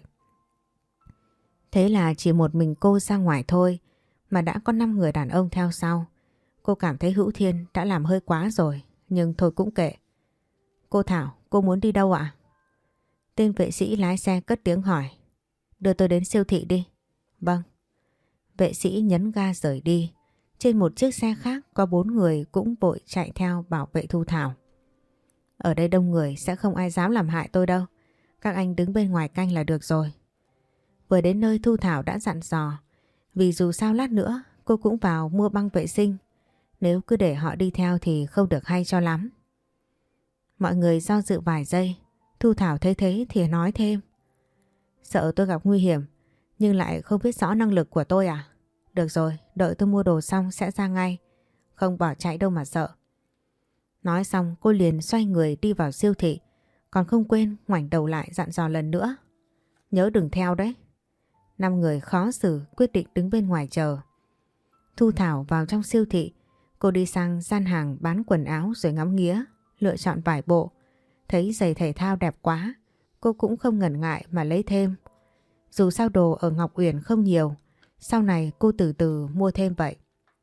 Thế là chỉ một mình cô ra ngoài thôi mà đã có 5 người đàn ông theo sau. Cô cảm thấy Hữu Thiên đã làm hơi quá rồi, nhưng thôi cũng kệ. Cô Thảo, cô muốn đi đâu ạ? Tên vệ sĩ lái xe cất tiếng hỏi. Đưa tôi đến siêu thị đi. Vâng. Vệ sĩ nhấn ga rời đi. Trên một chiếc xe khác có 4 người cũng vội chạy theo bảo vệ Thu Thảo. Ở đây đông người sẽ không ai dám làm hại tôi đâu. Các anh đứng bên ngoài canh là được rồi. Vừa đến nơi Thu Thảo đã dặn dò. Vì dù sao lát nữa cô cũng vào mua băng vệ sinh. Nếu cứ để họ đi theo thì không được hay cho lắm. Mọi người do dự vài giây. Thu Thảo thấy thế thì nói thêm. Sợ tôi gặp nguy hiểm nhưng lại không biết rõ năng lực của tôi à? Được rồi, đợi tôi mua đồ xong sẽ ra ngay. Không bỏ chạy đâu mà sợ. Nói xong cô liền xoay người đi vào siêu thị. Còn không quên ngoảnh đầu lại dặn dò lần nữa. Nhớ đừng theo đấy. 5 người khó xử quyết định đứng bên ngoài chờ. Thu Thảo vào trong siêu thị. Cô đi sang gian hàng bán quần áo rồi ngắm nghía. Lựa chọn vài bộ. Thấy giày thể thao đẹp quá. Cô cũng không ngần ngại mà lấy thêm. Dù sao đồ ở Ngọc Uyển không nhiều. Sau này cô từ từ mua thêm vậy.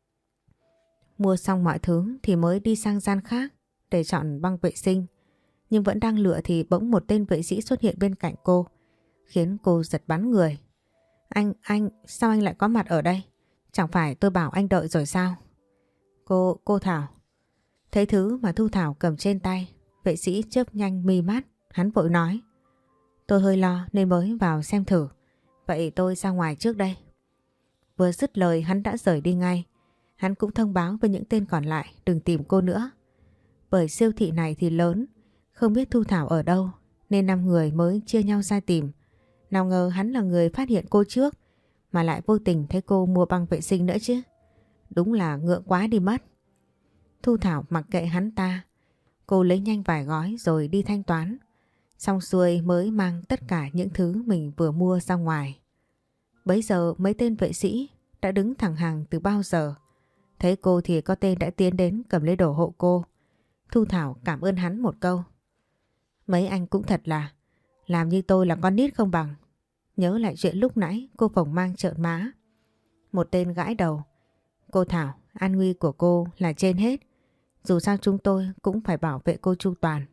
Mua xong mọi thứ thì mới đi sang gian khác để chọn băng vệ sinh. Nhưng vẫn đang lựa thì bỗng một tên vệ sĩ xuất hiện bên cạnh cô. Khiến cô giật bắn người. Anh, sao anh lại có mặt ở đây? Chẳng phải tôi bảo anh đợi rồi sao? Cô Thảo. Thấy thứ mà Thu Thảo cầm trên tay, vệ sĩ chớp nhanh mi mắt, hắn vội nói. Tôi hơi lo nên mới vào xem thử. Vậy tôi ra ngoài trước đây. Vừa dứt lời hắn đã rời đi ngay. Hắn cũng thông báo với những tên còn lại đừng tìm cô nữa. Bởi siêu thị này thì lớn, không biết Thu Thảo ở đâu nên 5 người mới chia nhau ra tìm. Nào ngờ hắn là người phát hiện cô trước mà lại vô tình thấy cô mua băng vệ sinh nữa chứ. Đúng là ngượng quá đi mất. Thu Thảo mặc kệ hắn ta. Cô lấy nhanh vài gói rồi đi thanh toán. Xong xuôi mới mang tất cả những thứ mình vừa mua ra ngoài. Bấy giờ mấy tên vệ sĩ đã đứng thẳng hàng từ bao giờ. Thấy cô thì có tên đã tiến đến cầm lấy đồ hộ cô. Thu Thảo cảm ơn hắn một câu. Mấy anh cũng thật là làm như tôi là con nít không bằng. Nhớ lại chuyện lúc nãy cô phồng mang trợn má. Một tên gãi đầu. Cô Thảo, an nguy của cô là trên hết. Dù sao chúng tôi cũng phải bảo vệ cô chu toàn.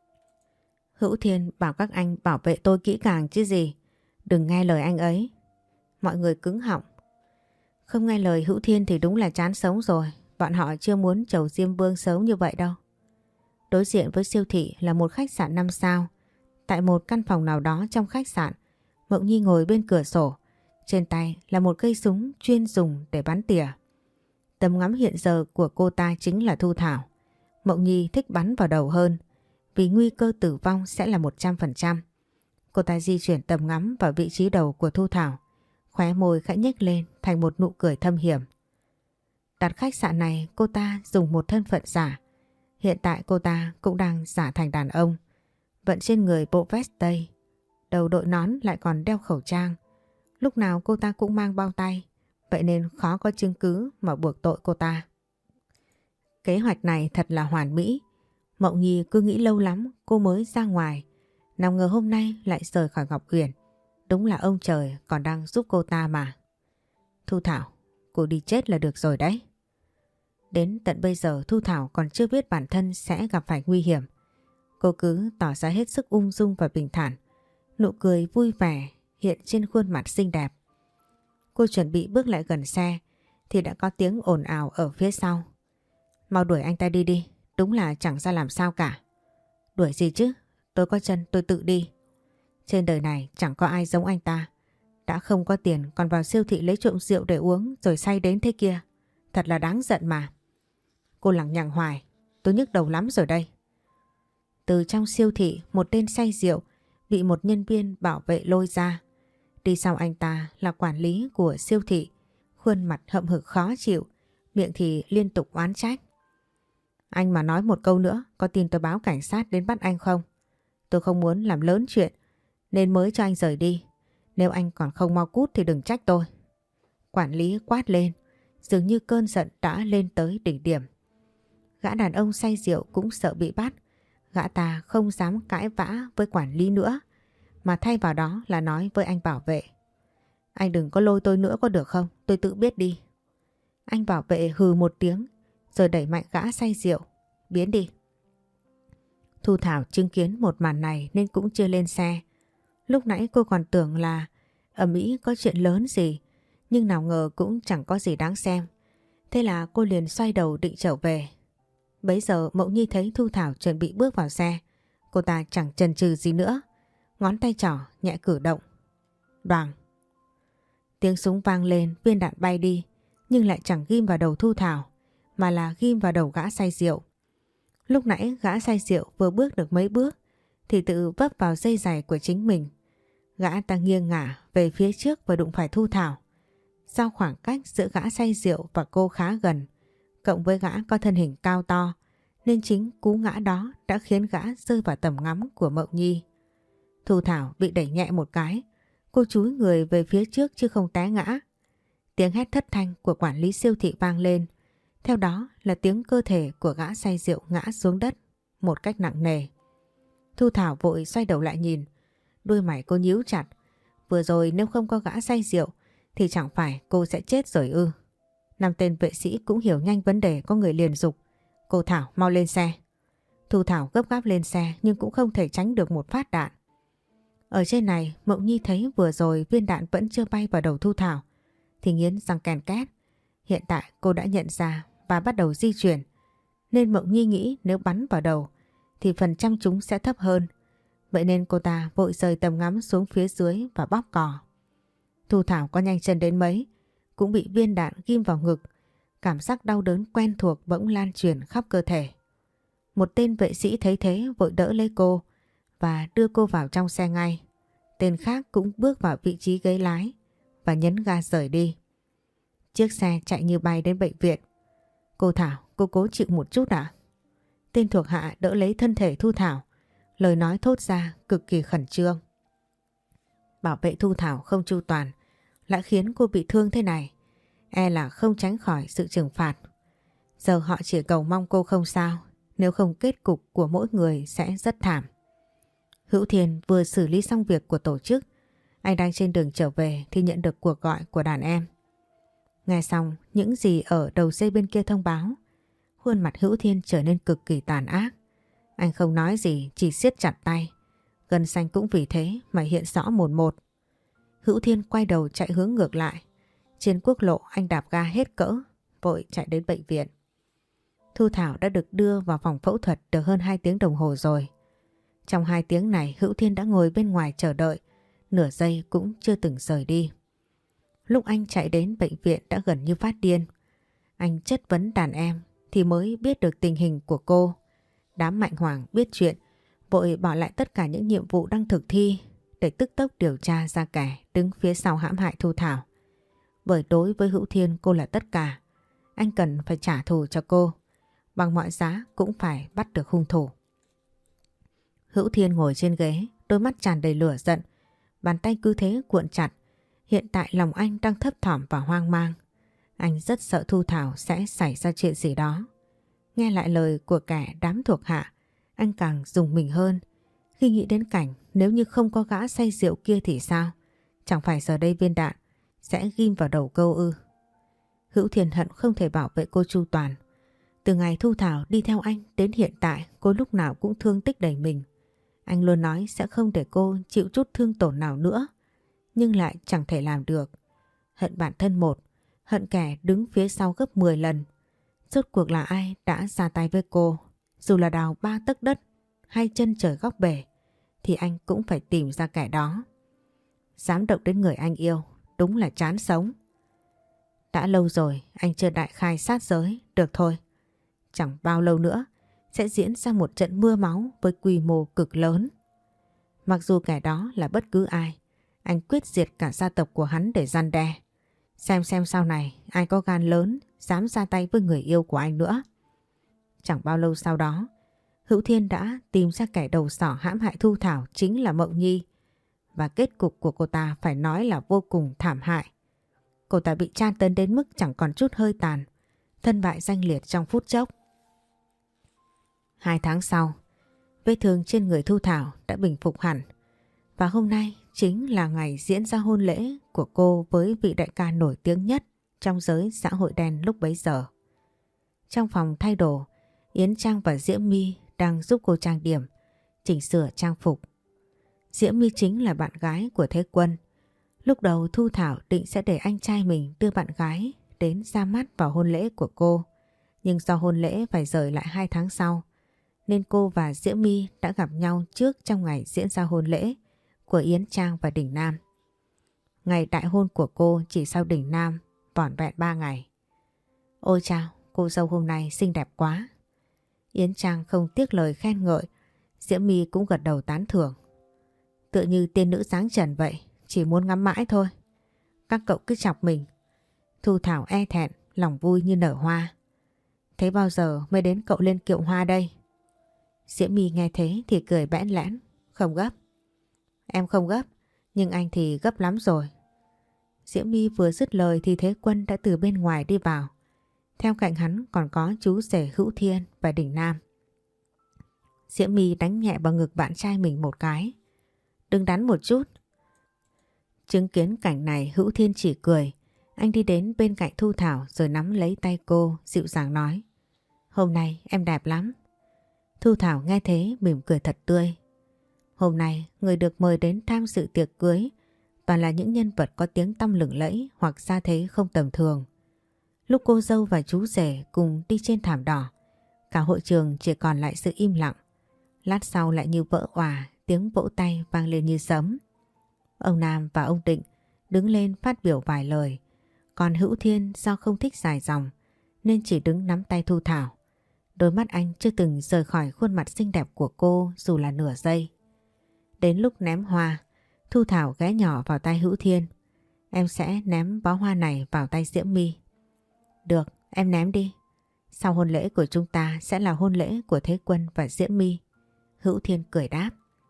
Hữu Thiên bảo các anh bảo vệ tôi kỹ càng chứ gì. Đừng nghe lời anh ấy. Mọi người cứng họng. Không nghe lời Hữu Thiên thì đúng là chán sống rồi. Bọn họ chưa muốn chầu Diêm Vương sớm như vậy đâu. Đối diện với siêu thị là một khách sạn 5 sao. Tại một căn phòng nào đó trong khách sạn, Mộng Nhi ngồi bên cửa sổ. Trên tay là một cây súng chuyên dùng để bắn tỉa. Tầm ngắm hiện giờ của cô ta chính là Thu Thảo. Mộng Nhi thích bắn vào đầu hơn, vì nguy cơ tử vong sẽ là 100%. Cô ta di chuyển tầm ngắm vào vị trí đầu của Thu Thảo, khóe môi khẽ nhếch lên thành một nụ cười thâm hiểm. Đặt khách sạn này cô ta dùng một thân phận giả. Hiện tại cô ta cũng đang giả thành đàn ông, vận trên người bộ vest tây, đầu đội nón lại còn đeo khẩu trang. Lúc nào cô ta cũng mang bao tay, vậy nên khó có chứng cứ mà buộc tội cô ta. Kế hoạch này thật là hoàn mỹ. Mộng Nhi cứ nghĩ lâu lắm cô mới ra ngoài, nào ngờ hôm nay lại rời khỏi Ngọc Uyển. Đúng là ông trời còn đang giúp cô ta mà. Thu Thảo, cô đi chết là được rồi đấy. Đến tận bây giờ Thu Thảo còn chưa biết bản thân sẽ gặp phải nguy hiểm. Cô cứ tỏ ra hết sức ung dung và bình thản. Nụ cười vui vẻ hiện trên khuôn mặt xinh đẹp. Cô chuẩn bị bước lại gần xe thì đã có tiếng ồn ào ở phía sau. Mau đuổi anh ta đi đi, đúng là chẳng ra làm sao cả. Đuổi gì chứ, tôi có chân tôi tự đi. Trên đời này chẳng có ai giống anh ta. Đã không có tiền còn vào siêu thị lấy trộm rượu để uống rồi say đến thế kia. Thật là đáng giận mà. Cô lằng nhằng hoài, tôi nhức đầu lắm rồi đây. Từ trong siêu thị một tên say rượu bị một nhân viên bảo vệ lôi ra. Đi sau anh ta là quản lý của siêu thị, khuôn mặt hậm hực khó chịu, miệng thì liên tục oán trách. Anh mà nói một câu nữa, có tin tôi báo cảnh sát đến bắt anh không? Tôi không muốn làm lớn chuyện nên mới cho anh rời đi. Nếu anh còn không mau cút thì đừng trách tôi. Quản lý quát lên, dường như cơn giận đã lên tới đỉnh điểm. Gã đàn ông say rượu cũng sợ bị bắt. Gã ta không dám cãi vã với quản lý nữa, mà thay vào đó là nói với anh bảo vệ. Anh đừng có lôi tôi nữa có được không? Tôi tự biết đi. Anh bảo vệ hừ một tiếng rồi đẩy mạnh gã say rượu. Biến đi. Thu Thảo chứng kiến một màn này nên cũng chưa lên xe. Lúc nãy cô còn tưởng là ở Mỹ có chuyện lớn gì, nhưng nào ngờ cũng chẳng có gì đáng xem. Thế là cô liền xoay đầu định trở về. Bấy giờ Mộng Nhi thấy Thu Thảo chuẩn bị bước vào xe. Cô ta chẳng chần chừ gì nữa, ngón tay trỏ nhẹ cử động. Đoàng. Tiếng súng vang lên, viên đạn bay đi, nhưng lại chẳng ghim vào đầu Thu Thảo, mà là ghim vào đầu gã say rượu. Lúc nãy gã say rượu vừa bước được mấy bước thì tự vấp vào dây giày của chính mình. Gã ta nghiêng ngả về phía trước và đụng phải Thu Thảo. Do khoảng cách giữa gã say rượu và cô khá gần, cộng với gã có thân hình cao to, nên chính cú ngã đó đã khiến gã rơi vào tầm ngắm của Mộng Nhi. Thu Thảo bị đẩy nhẹ một cái, cô chúi người về phía trước chứ không té ngã. Tiếng hét thất thanh của quản lý siêu thị vang lên, theo đó là tiếng cơ thể của gã say rượu ngã xuống đất một cách nặng nề. Thu Thảo vội xoay đầu lại nhìn, đuôi mày cô nhíu chặt. Vừa rồi nếu không có gã say rượu thì chẳng phải cô sẽ chết rồi ư? Năm tên vệ sĩ cũng hiểu nhanh vấn đề, có người liền giục. Cô Thảo mau lên xe. Thu Thảo gấp gáp lên xe nhưng cũng không thể tránh được một phát đạn. Ở trên này Mộng Nhi thấy vừa rồi viên đạn vẫn chưa bay vào đầu Thu Thảo thì nghiến răng ken két. Hiện tại cô đã nhận ra và bắt đầu di chuyển, nên Mộng Nhi nghĩ nếu bắn vào đầu thì phần trăm trúng sẽ thấp hơn. Vậy nên cô ta vội rời tầm ngắm xuống phía dưới và bóp cò. Thu Thảo có nhanh chân đến mấy cũng bị viên đạn ghim vào ngực. Cảm giác đau đớn quen thuộc bỗng lan truyền khắp cơ thể. Một tên vệ sĩ thấy thế vội đỡ lấy cô và đưa cô vào trong xe ngay. Tên khác cũng bước vào vị trí ghế lái và nhấn ga rời đi. Chiếc xe chạy như bay đến bệnh viện. Cô Thảo, cô cố chịu một chút ạ. Tên thuộc hạ đỡ lấy thân thể Thu Thảo, lời nói thốt ra cực kỳ khẩn trương. Bảo vệ Thu Thảo không chu toàn lại khiến cô bị thương thế này, e là không tránh khỏi sự trừng phạt. Giờ họ chỉ cầu mong cô không sao, nếu không kết cục của mỗi người sẽ rất thảm. Hữu Thiên vừa xử lý xong việc của tổ chức. Anh đang trên đường trở về thì nhận được cuộc gọi của đàn em. Nghe xong những gì ở đầu dây bên kia thông báo, khuôn mặt Hữu Thiên trở nên cực kỳ tàn ác. Anh không nói gì, chỉ siết chặt tay. Gân xanh cũng vì thế mà hiện rõ mồn một. Hữu Thiên quay đầu chạy hướng ngược lại. Trên quốc lộ anh đạp ga hết cỡ, vội chạy đến bệnh viện. Thu Thảo đã được đưa vào phòng phẫu thuật được hơn 2 tiếng đồng hồ rồi. Trong 2 tiếng này Hữu Thiên đã ngồi bên ngoài chờ đợi, nửa giây cũng chưa từng rời đi. Lúc anh chạy đến bệnh viện đã gần như phát điên. Anh chất vấn đàn em thì mới biết được tình hình của cô. Đám Mạnh Hoàng biết chuyện, vội bỏ lại tất cả những nhiệm vụ đang thực thi để tức tốc điều tra ra kẻ đứng phía sau hãm hại Thu Thảo. Bởi đối với Hữu Thiên cô là tất cả. Anh cần phải trả thù cho cô. Bằng mọi giá cũng phải bắt được hung thủ. Hữu Thiên ngồi trên ghế, đôi mắt tràn đầy lửa giận. Bàn tay cứ thế cuộn chặt. Hiện tại lòng anh đang thấp thỏm và hoang mang. Anh rất sợ Thu Thảo sẽ xảy ra chuyện gì đó. Nghe lại lời của kẻ đám thuộc hạ, anh càng rùng mình hơn. Khi nghĩ đến cảnh nếu như không có gã say rượu kia thì sao? Chẳng phải giờ đây viên đạn sẽ ghim vào đầu cô ư? Hữu Thiên hận không thể bảo vệ cô chu toàn. Từ ngày Thu Thảo đi theo anh đến hiện tại, cô lúc nào cũng thương tích đầy mình. Anh luôn nói sẽ không để cô chịu chút thương tổn nào nữa, nhưng lại chẳng thể làm được. Hận bản thân một, hận kẻ đứng phía sau gấp 10 lần. Rốt cuộc là ai đã ra tay với cô? Dù là đào 3 tấc đất hay chân trời góc bể, thì anh cũng phải tìm ra kẻ đó. Dám động đến người anh yêu, đúng là chán sống. Đã lâu rồi anh chưa đại khai sát giới, được thôi. Chẳng bao lâu nữa sẽ diễn ra một trận mưa máu với quy mô cực lớn. Mặc dù kẻ đó là bất cứ ai, anh quyết diệt cả gia tộc của hắn để răn đe. Xem sau này ai có gan lớn dám ra tay với người yêu của anh nữa. Chẳng bao lâu sau đó, Hữu Thiên đã tìm ra kẻ đầu sỏ hãm hại Thu Thảo chính là Mộng Nhi. Và kết cục của cô ta phải nói là vô cùng thảm hại. Cô ta bị tra tấn đến mức chẳng còn chút hơi tàn, thân bại danh liệt trong phút chốc. 2 tháng sau, vết thương trên người Thu Thảo đã bình phục hẳn. Và hôm nay chính là ngày diễn ra hôn lễ của cô với vị đại ca nổi tiếng nhất trong giới xã hội đen lúc bấy giờ. Trong phòng thay đồ, Yến Trang và Diễm My đang giúp cô trang điểm, chỉnh sửa trang phục. Diễm My chính là bạn gái của Thế Quân. Lúc đầu Thu Thảo định sẽ để anh trai mình đưa bạn gái đến ra mắt vào hôn lễ của cô. Nhưng do hôn lễ phải rời lại 2 tháng sau, nên cô và Diễm My đã gặp nhau trước trong ngày diễn ra hôn lễ của Yến Trang và Đình Nam. Ngày đại hôn của cô chỉ sau Đình Nam vỏn vẹn 3 ngày. Ôi chao, cô dâu hôm nay xinh đẹp quá. Yến Trang không tiếc lời khen ngợi, Diễm My cũng gật đầu tán thưởng. Tựa như tiên nữ dáng trần vậy, chỉ muốn ngắm mãi thôi. Các cậu cứ chọc mình. Thu Thảo e thẹn, lòng vui như nở hoa. Thế bao giờ mới đến cậu lên kiệu hoa đây? Diễm My nghe thế thì cười bẽn lẽn. Không gấp. Em không gấp, nhưng anh thì gấp lắm rồi. Diễm My vừa dứt lời thì Thế Quân đã từ bên ngoài đi vào. Theo cạnh hắn còn có chú rể Hữu Thiên và Đình Nam. Diễm My đánh nhẹ vào ngực bạn trai mình một cái. Đừng đắn một chút. Chứng kiến cảnh này Hữu Thiên chỉ cười. Anh đi đến bên cạnh Thu Thảo rồi nắm lấy tay cô, dịu dàng nói. Hôm nay em đẹp lắm. Thu Thảo nghe thế mỉm cười thật tươi. Hôm nay người được mời đến tham dự tiệc cưới toàn là những nhân vật có tiếng tăm lừng lẫy hoặc gia thế không tầm thường. Lúc cô dâu và chú rể cùng đi trên thảm đỏ, cả hội trường chỉ còn lại sự im lặng. Lát sau lại như vỡ òa, tiếng vỗ tay vang lên như sấm. Ông Nam và ông Định đứng lên phát biểu vài lời. Còn Hữu Thiên do không thích dài dòng nên chỉ đứng nắm tay Thu Thảo. Đôi mắt anh chưa từng rời khỏi khuôn mặt xinh đẹp của cô dù là nửa giây. Đến lúc ném hoa, Thu Thảo ghé nhỏ vào tay Hữu Thiên. Em sẽ ném bó hoa này vào tay Diễm My. Được, em ném đi. Sau hôn lễ của chúng ta sẽ là hôn lễ của Thế Quân và Diễm My. Hữu Thiên cười đáp.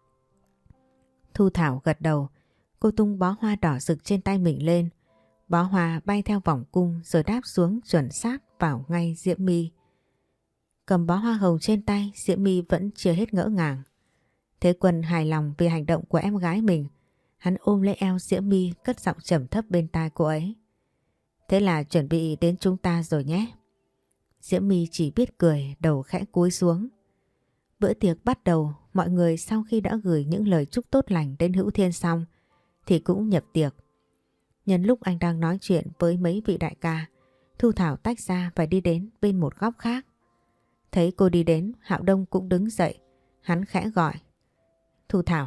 Thu Thảo gật đầu. Cô tung bó hoa đỏ rực trên tay mình lên. Bó hoa bay theo vòng cung rồi đáp xuống chuẩn xác vào ngay Diễm My. Cầm bó hoa hồng trên tay, Diễm My vẫn chưa hết ngỡ ngàng. Thế Quân hài lòng vì hành động của em gái mình. Hắn ôm lấy eo Diễm My cất giọng trầm thấp bên tai cô ấy. Thế là chuẩn bị đến chúng ta rồi nhé. Diễm My chỉ biết cười, đầu khẽ cúi xuống. Bữa tiệc bắt đầu, mọi người sau khi đã gửi những lời chúc tốt lành đến Hữu Thiên xong thì cũng nhập tiệc. Nhân lúc anh đang nói chuyện với mấy vị đại ca, Thu Thảo tách ra và đi đến bên một góc khác. Thấy cô đi đến, Hạo Đông cũng đứng dậy. Hắn khẽ gọi. Thu Thảo.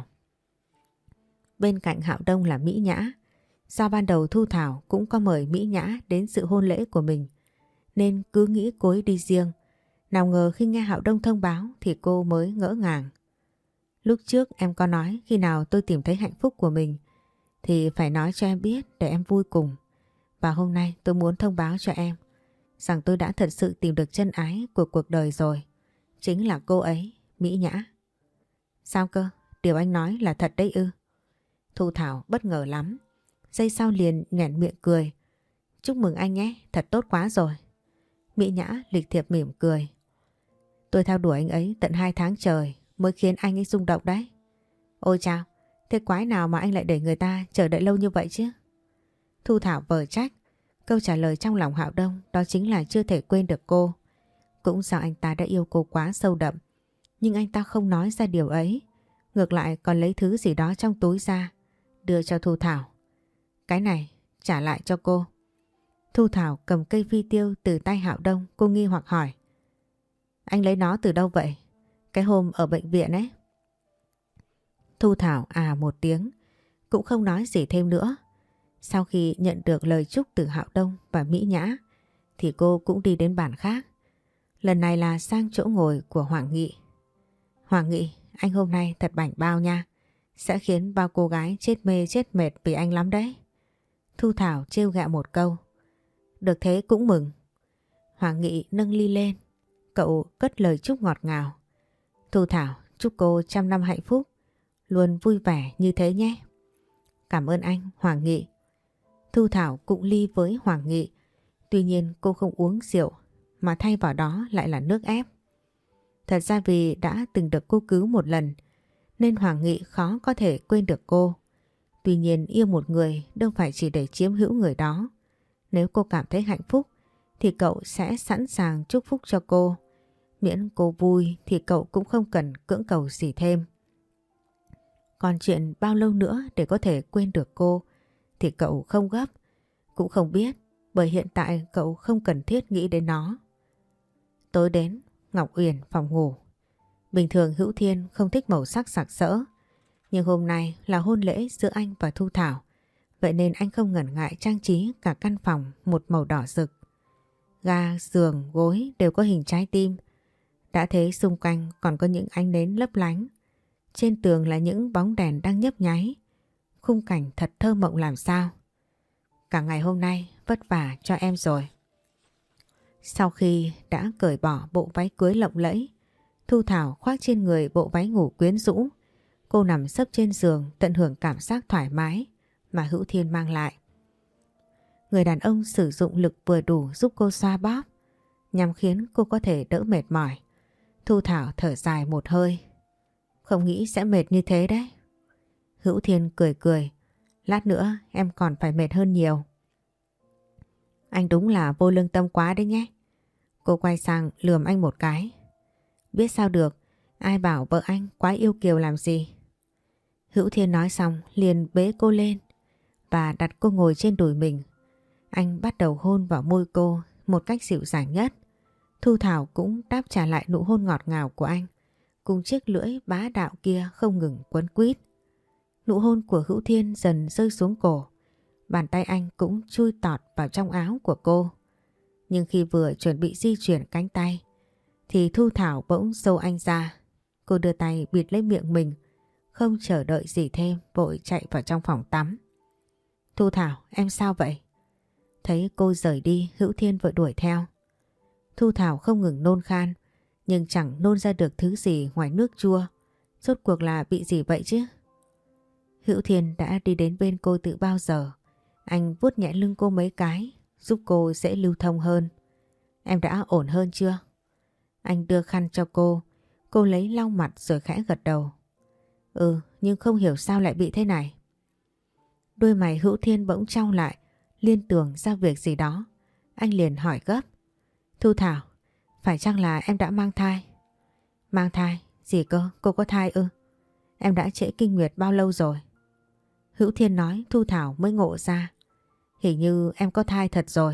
Bên cạnh Hạo Đông là Mỹ Nhã. Do ban đầu Thu Thảo cũng có mời Mỹ Nhã đến sự hôn lễ của mình, nên cứ nghĩ cô ấy đi riêng. Nào ngờ khi nghe Hạo Đông thông báo thì cô mới ngỡ ngàng. Lúc trước em có nói khi nào tôi tìm thấy hạnh phúc của mình thì phải nói cho em biết để em vui cùng. Và hôm nay tôi muốn thông báo cho em rằng tôi đã thật sự tìm được chân ái của cuộc đời rồi. Chính là cô ấy, Mỹ Nhã. Sao cơ? Điều anh nói là thật đấy ư? Thu Thảo bất ngờ lắm. Giây sau liền nhoẻn miệng cười. Chúc mừng anh nhé, thật tốt quá rồi. Mỹ Nhã lịch thiệp mỉm cười. Tôi theo đuổi anh ấy tận 2 tháng trời mới khiến anh ấy rung động đấy. Ôi chao, thế quái nào mà anh lại để người ta chờ đợi lâu như vậy chứ? Thu Thảo vờ trách. Câu trả lời trong lòng Hạo Đông đó chính là chưa thể quên được cô. Cũng do anh ta đã yêu cô quá sâu đậm. Nhưng anh ta không nói ra điều ấy. Ngược lại còn lấy thứ gì đó trong túi ra, đưa cho Thu Thảo. Cái này trả lại cho cô. Thu Thảo cầm cây phi tiêu từ tay Hạo Đông. Cô nghi hoặc hỏi. Anh lấy nó từ đâu vậy? Cái hôm ở bệnh viện ấy. Thu Thảo à một tiếng, cũng không nói gì thêm nữa. Sau khi nhận được lời chúc từ Hạo Đông và Mỹ Nhã thì cô cũng đi đến bàn khác. Lần này là sang chỗ ngồi của Hoàng Nghị. Hoàng Nghị, anh hôm nay thật bảnh bao nha. Sẽ khiến bao cô gái chết mê chết mệt vì anh lắm đấy. Thu Thảo trêu ghẹo một câu. Được thế cũng mừng. Hoàng Nghị nâng ly lên. Cậu cất lời chúc ngọt ngào. Thu Thảo chúc cô trăm năm hạnh phúc, luôn vui vẻ như thế nhé. Cảm ơn anh, Hoàng Nghị. Thu Thảo cũng ly với Hoàng Nghị. Tuy nhiên cô không uống rượu mà thay vào đó lại là nước ép. Thật ra vì đã từng được cô cứu một lần nên Hoàng Nghị khó có thể quên được cô. Tuy nhiên yêu một người đâu phải chỉ để chiếm hữu người đó. Nếu cô cảm thấy hạnh phúc thì cậu sẽ sẵn sàng chúc phúc cho cô. Miễn cô vui thì cậu cũng không cần cưỡng cầu gì thêm. Còn chuyện bao lâu nữa để có thể quên được cô thì cậu không gấp, cũng không biết, bởi hiện tại cậu không cần thiết nghĩ đến nó. Tối đến, Ngọc Uyển phòng ngủ. Bình thường Hữu Thiên không thích màu sắc sặc sỡ, nhưng hôm nay là hôn lễ giữa anh và Thu Thảo, vậy nên anh không ngần ngại trang trí cả căn phòng một màu đỏ rực. Ga, giường, gối đều có hình trái tim. Đã thế xung quanh còn có những ánh nến lấp lánh. Trên tường là những bóng đèn đang nhấp nháy. Khung cảnh thật thơ mộng làm sao. Cả ngày hôm nay vất vả cho em rồi. Sau khi đã cởi bỏ bộ váy cưới lộng lẫy, Thu Thảo khoác trên người bộ váy ngủ quyến rũ. Cô nằm sấp trên giường tận hưởng cảm giác thoải mái mà Hữu Thiên mang lại. Người đàn ông sử dụng lực vừa đủ giúp cô xoa bóp, nhằm khiến cô có thể đỡ mệt mỏi. Thu Thảo thở dài một hơi. Không nghĩ sẽ mệt như thế đấy. Hữu Thiên cười cười. Lát nữa em còn phải mệt hơn nhiều. Anh đúng là vô lương tâm quá đấy nhé. Cô quay sang lườm anh một cái. Biết sao được, ai bảo vợ anh quá yêu kiều làm gì. Hữu Thiên nói xong liền bế cô lên và đặt cô ngồi trên đùi mình. Anh bắt đầu hôn vào môi cô một cách dịu dàng nhất. Thu Thảo cũng đáp trả lại nụ hôn ngọt ngào của anh, cùng chiếc lưỡi bá đạo kia không ngừng quấn quýt. Nụ hôn của Hữu Thiên dần rơi xuống cổ. Bàn tay anh cũng chui tọt vào trong áo của cô. Nhưng khi vừa chuẩn bị di chuyển cánh tay thì Thu Thảo bỗng xô anh ra. Cô đưa tay bịt lấy miệng mình, không chờ đợi gì thêm vội chạy vào trong phòng tắm. Thu Thảo, em sao vậy? Thấy cô rời đi, Hữu Thiên vội đuổi theo. Thu Thảo không ngừng nôn khan, nhưng chẳng nôn ra được thứ gì ngoài nước chua. Rốt cuộc là bị gì vậy chứ? Hữu Thiên đã đi đến bên cô từ bao giờ. Anh vuốt nhẹ lưng cô mấy cái, giúp cô dễ lưu thông hơn. Em đã ổn hơn chưa? Anh đưa khăn cho cô lấy lau mặt rồi khẽ gật đầu. Nhưng không hiểu sao lại bị thế này. Đôi mày Hữu Thiên bỗng chau lại, liên tưởng ra việc gì đó. Anh liền hỏi gấp. Thu Thảo, phải chăng là em đã mang thai? Mang thai? Gì cơ? Cô có thai ư? Em đã trễ kinh nguyệt bao lâu rồi? Hữu Thiên nói, Thu Thảo mới ngộ ra. Hình như em có thai thật rồi.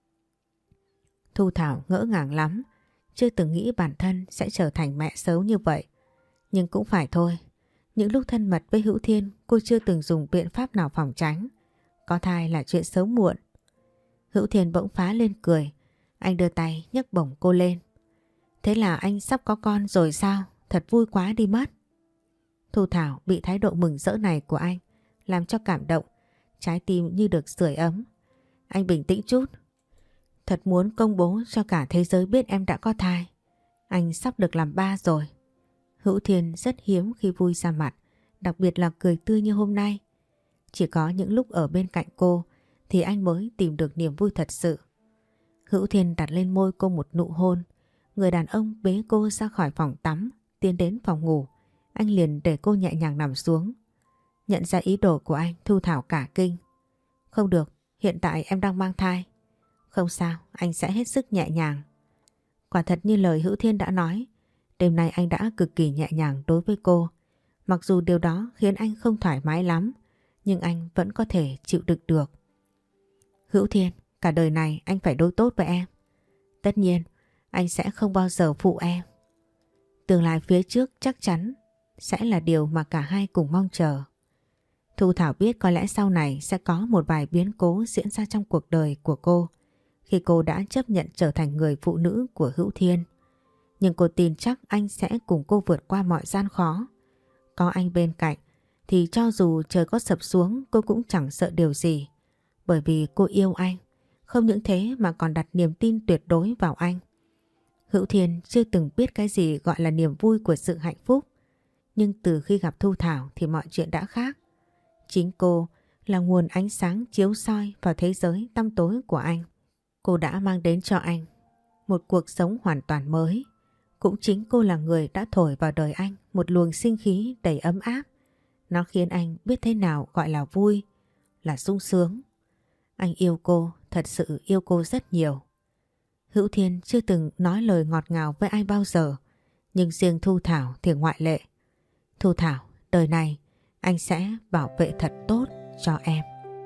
Thu Thảo ngỡ ngàng lắm, chưa từng nghĩ bản thân sẽ trở thành mẹ xấu như vậy. Nhưng cũng phải thôi, những lúc thân mật với Hữu Thiên cô chưa từng dùng biện pháp nào phòng tránh. Có thai là chuyện sớm muộn. Hữu Thiên bỗng phá lên cười, anh đưa tay nhấc bổng cô lên. Thế là anh sắp có con rồi sao? Thật vui quá đi mất. Thu Thảo bị thái độ mừng rỡ này của anh làm cho cảm động, trái tim như được sưởi ấm. Anh bình tĩnh chút. Thật muốn công bố cho cả thế giới biết em đã có thai. Anh sắp được làm ba rồi. Hữu Thiên rất hiếm khi vui ra mặt, đặc biệt là cười tươi như hôm nay. Chỉ có những lúc ở bên cạnh cô thì anh mới tìm được niềm vui thật sự. Hữu Thiên đặt lên môi cô một nụ hôn. Người đàn ông bế cô ra khỏi phòng tắm, tiến đến phòng ngủ. Anh liền để cô nhẹ nhàng nằm xuống. Nhận ra ý đồ của anh, Thu Thảo cả kinh. Không được, hiện tại em đang mang thai. Không sao, anh sẽ hết sức nhẹ nhàng. Quả thật như lời Hữu Thiên đã nói, đêm nay anh đã cực kỳ nhẹ nhàng đối với cô. Mặc dù điều đó khiến anh không thoải mái lắm, nhưng anh vẫn có thể chịu đựng được. Hữu Thiên, cả đời này anh phải đối tốt với em. Tất nhiên, anh sẽ không bao giờ phụ em. Tương lai phía trước chắc chắn sẽ là điều mà cả hai cùng mong chờ. Thu Thảo biết có lẽ sau này sẽ có một vài biến cố diễn ra trong cuộc đời của cô khi cô đã chấp nhận trở thành người phụ nữ của Hữu Thiên. Nhưng cô tin chắc anh sẽ cùng cô vượt qua mọi gian khó. Có anh bên cạnh thì cho dù trời có sập xuống cô cũng chẳng sợ điều gì. Bởi vì cô yêu anh, không những thế mà còn đặt niềm tin tuyệt đối vào anh. Hữu Thiên chưa từng biết cái gì gọi là niềm vui của sự hạnh phúc. Nhưng từ khi gặp Thu Thảo thì mọi chuyện đã khác. Chính cô là nguồn ánh sáng chiếu soi vào thế giới tăm tối của anh. Cô đã mang đến cho anh một cuộc sống hoàn toàn mới. Cũng chính cô là người đã thổi vào đời anh một luồng sinh khí đầy ấm áp. Nó khiến anh biết thế nào gọi là vui, là sung sướng. Anh yêu cô, thật sự yêu cô rất nhiều. Hữu Thiên chưa từng nói lời ngọt ngào với ai bao giờ, nhưng riêng Thu Thảo thì ngoại lệ. Thu Thảo, đời này anh sẽ bảo vệ thật tốt cho em.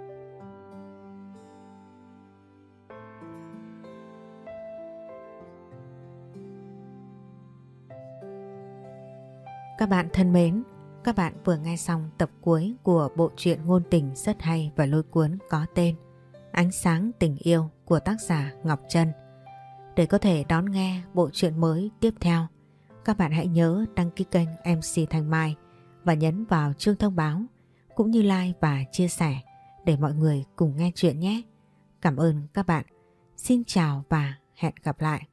Các bạn thân mến, các bạn vừa nghe xong tập cuối của bộ truyện ngôn tình rất hay và lôi cuốn có tên Ánh sáng tình yêu của tác giả Ngọc Trân. Để có thể đón nghe bộ truyện mới tiếp theo, các bạn hãy nhớ đăng ký kênh MC Thanh Mai và nhấn vào chuông thông báo cũng như like và chia sẻ để mọi người cùng nghe chuyện nhé. Cảm ơn các bạn. Xin chào và hẹn gặp lại.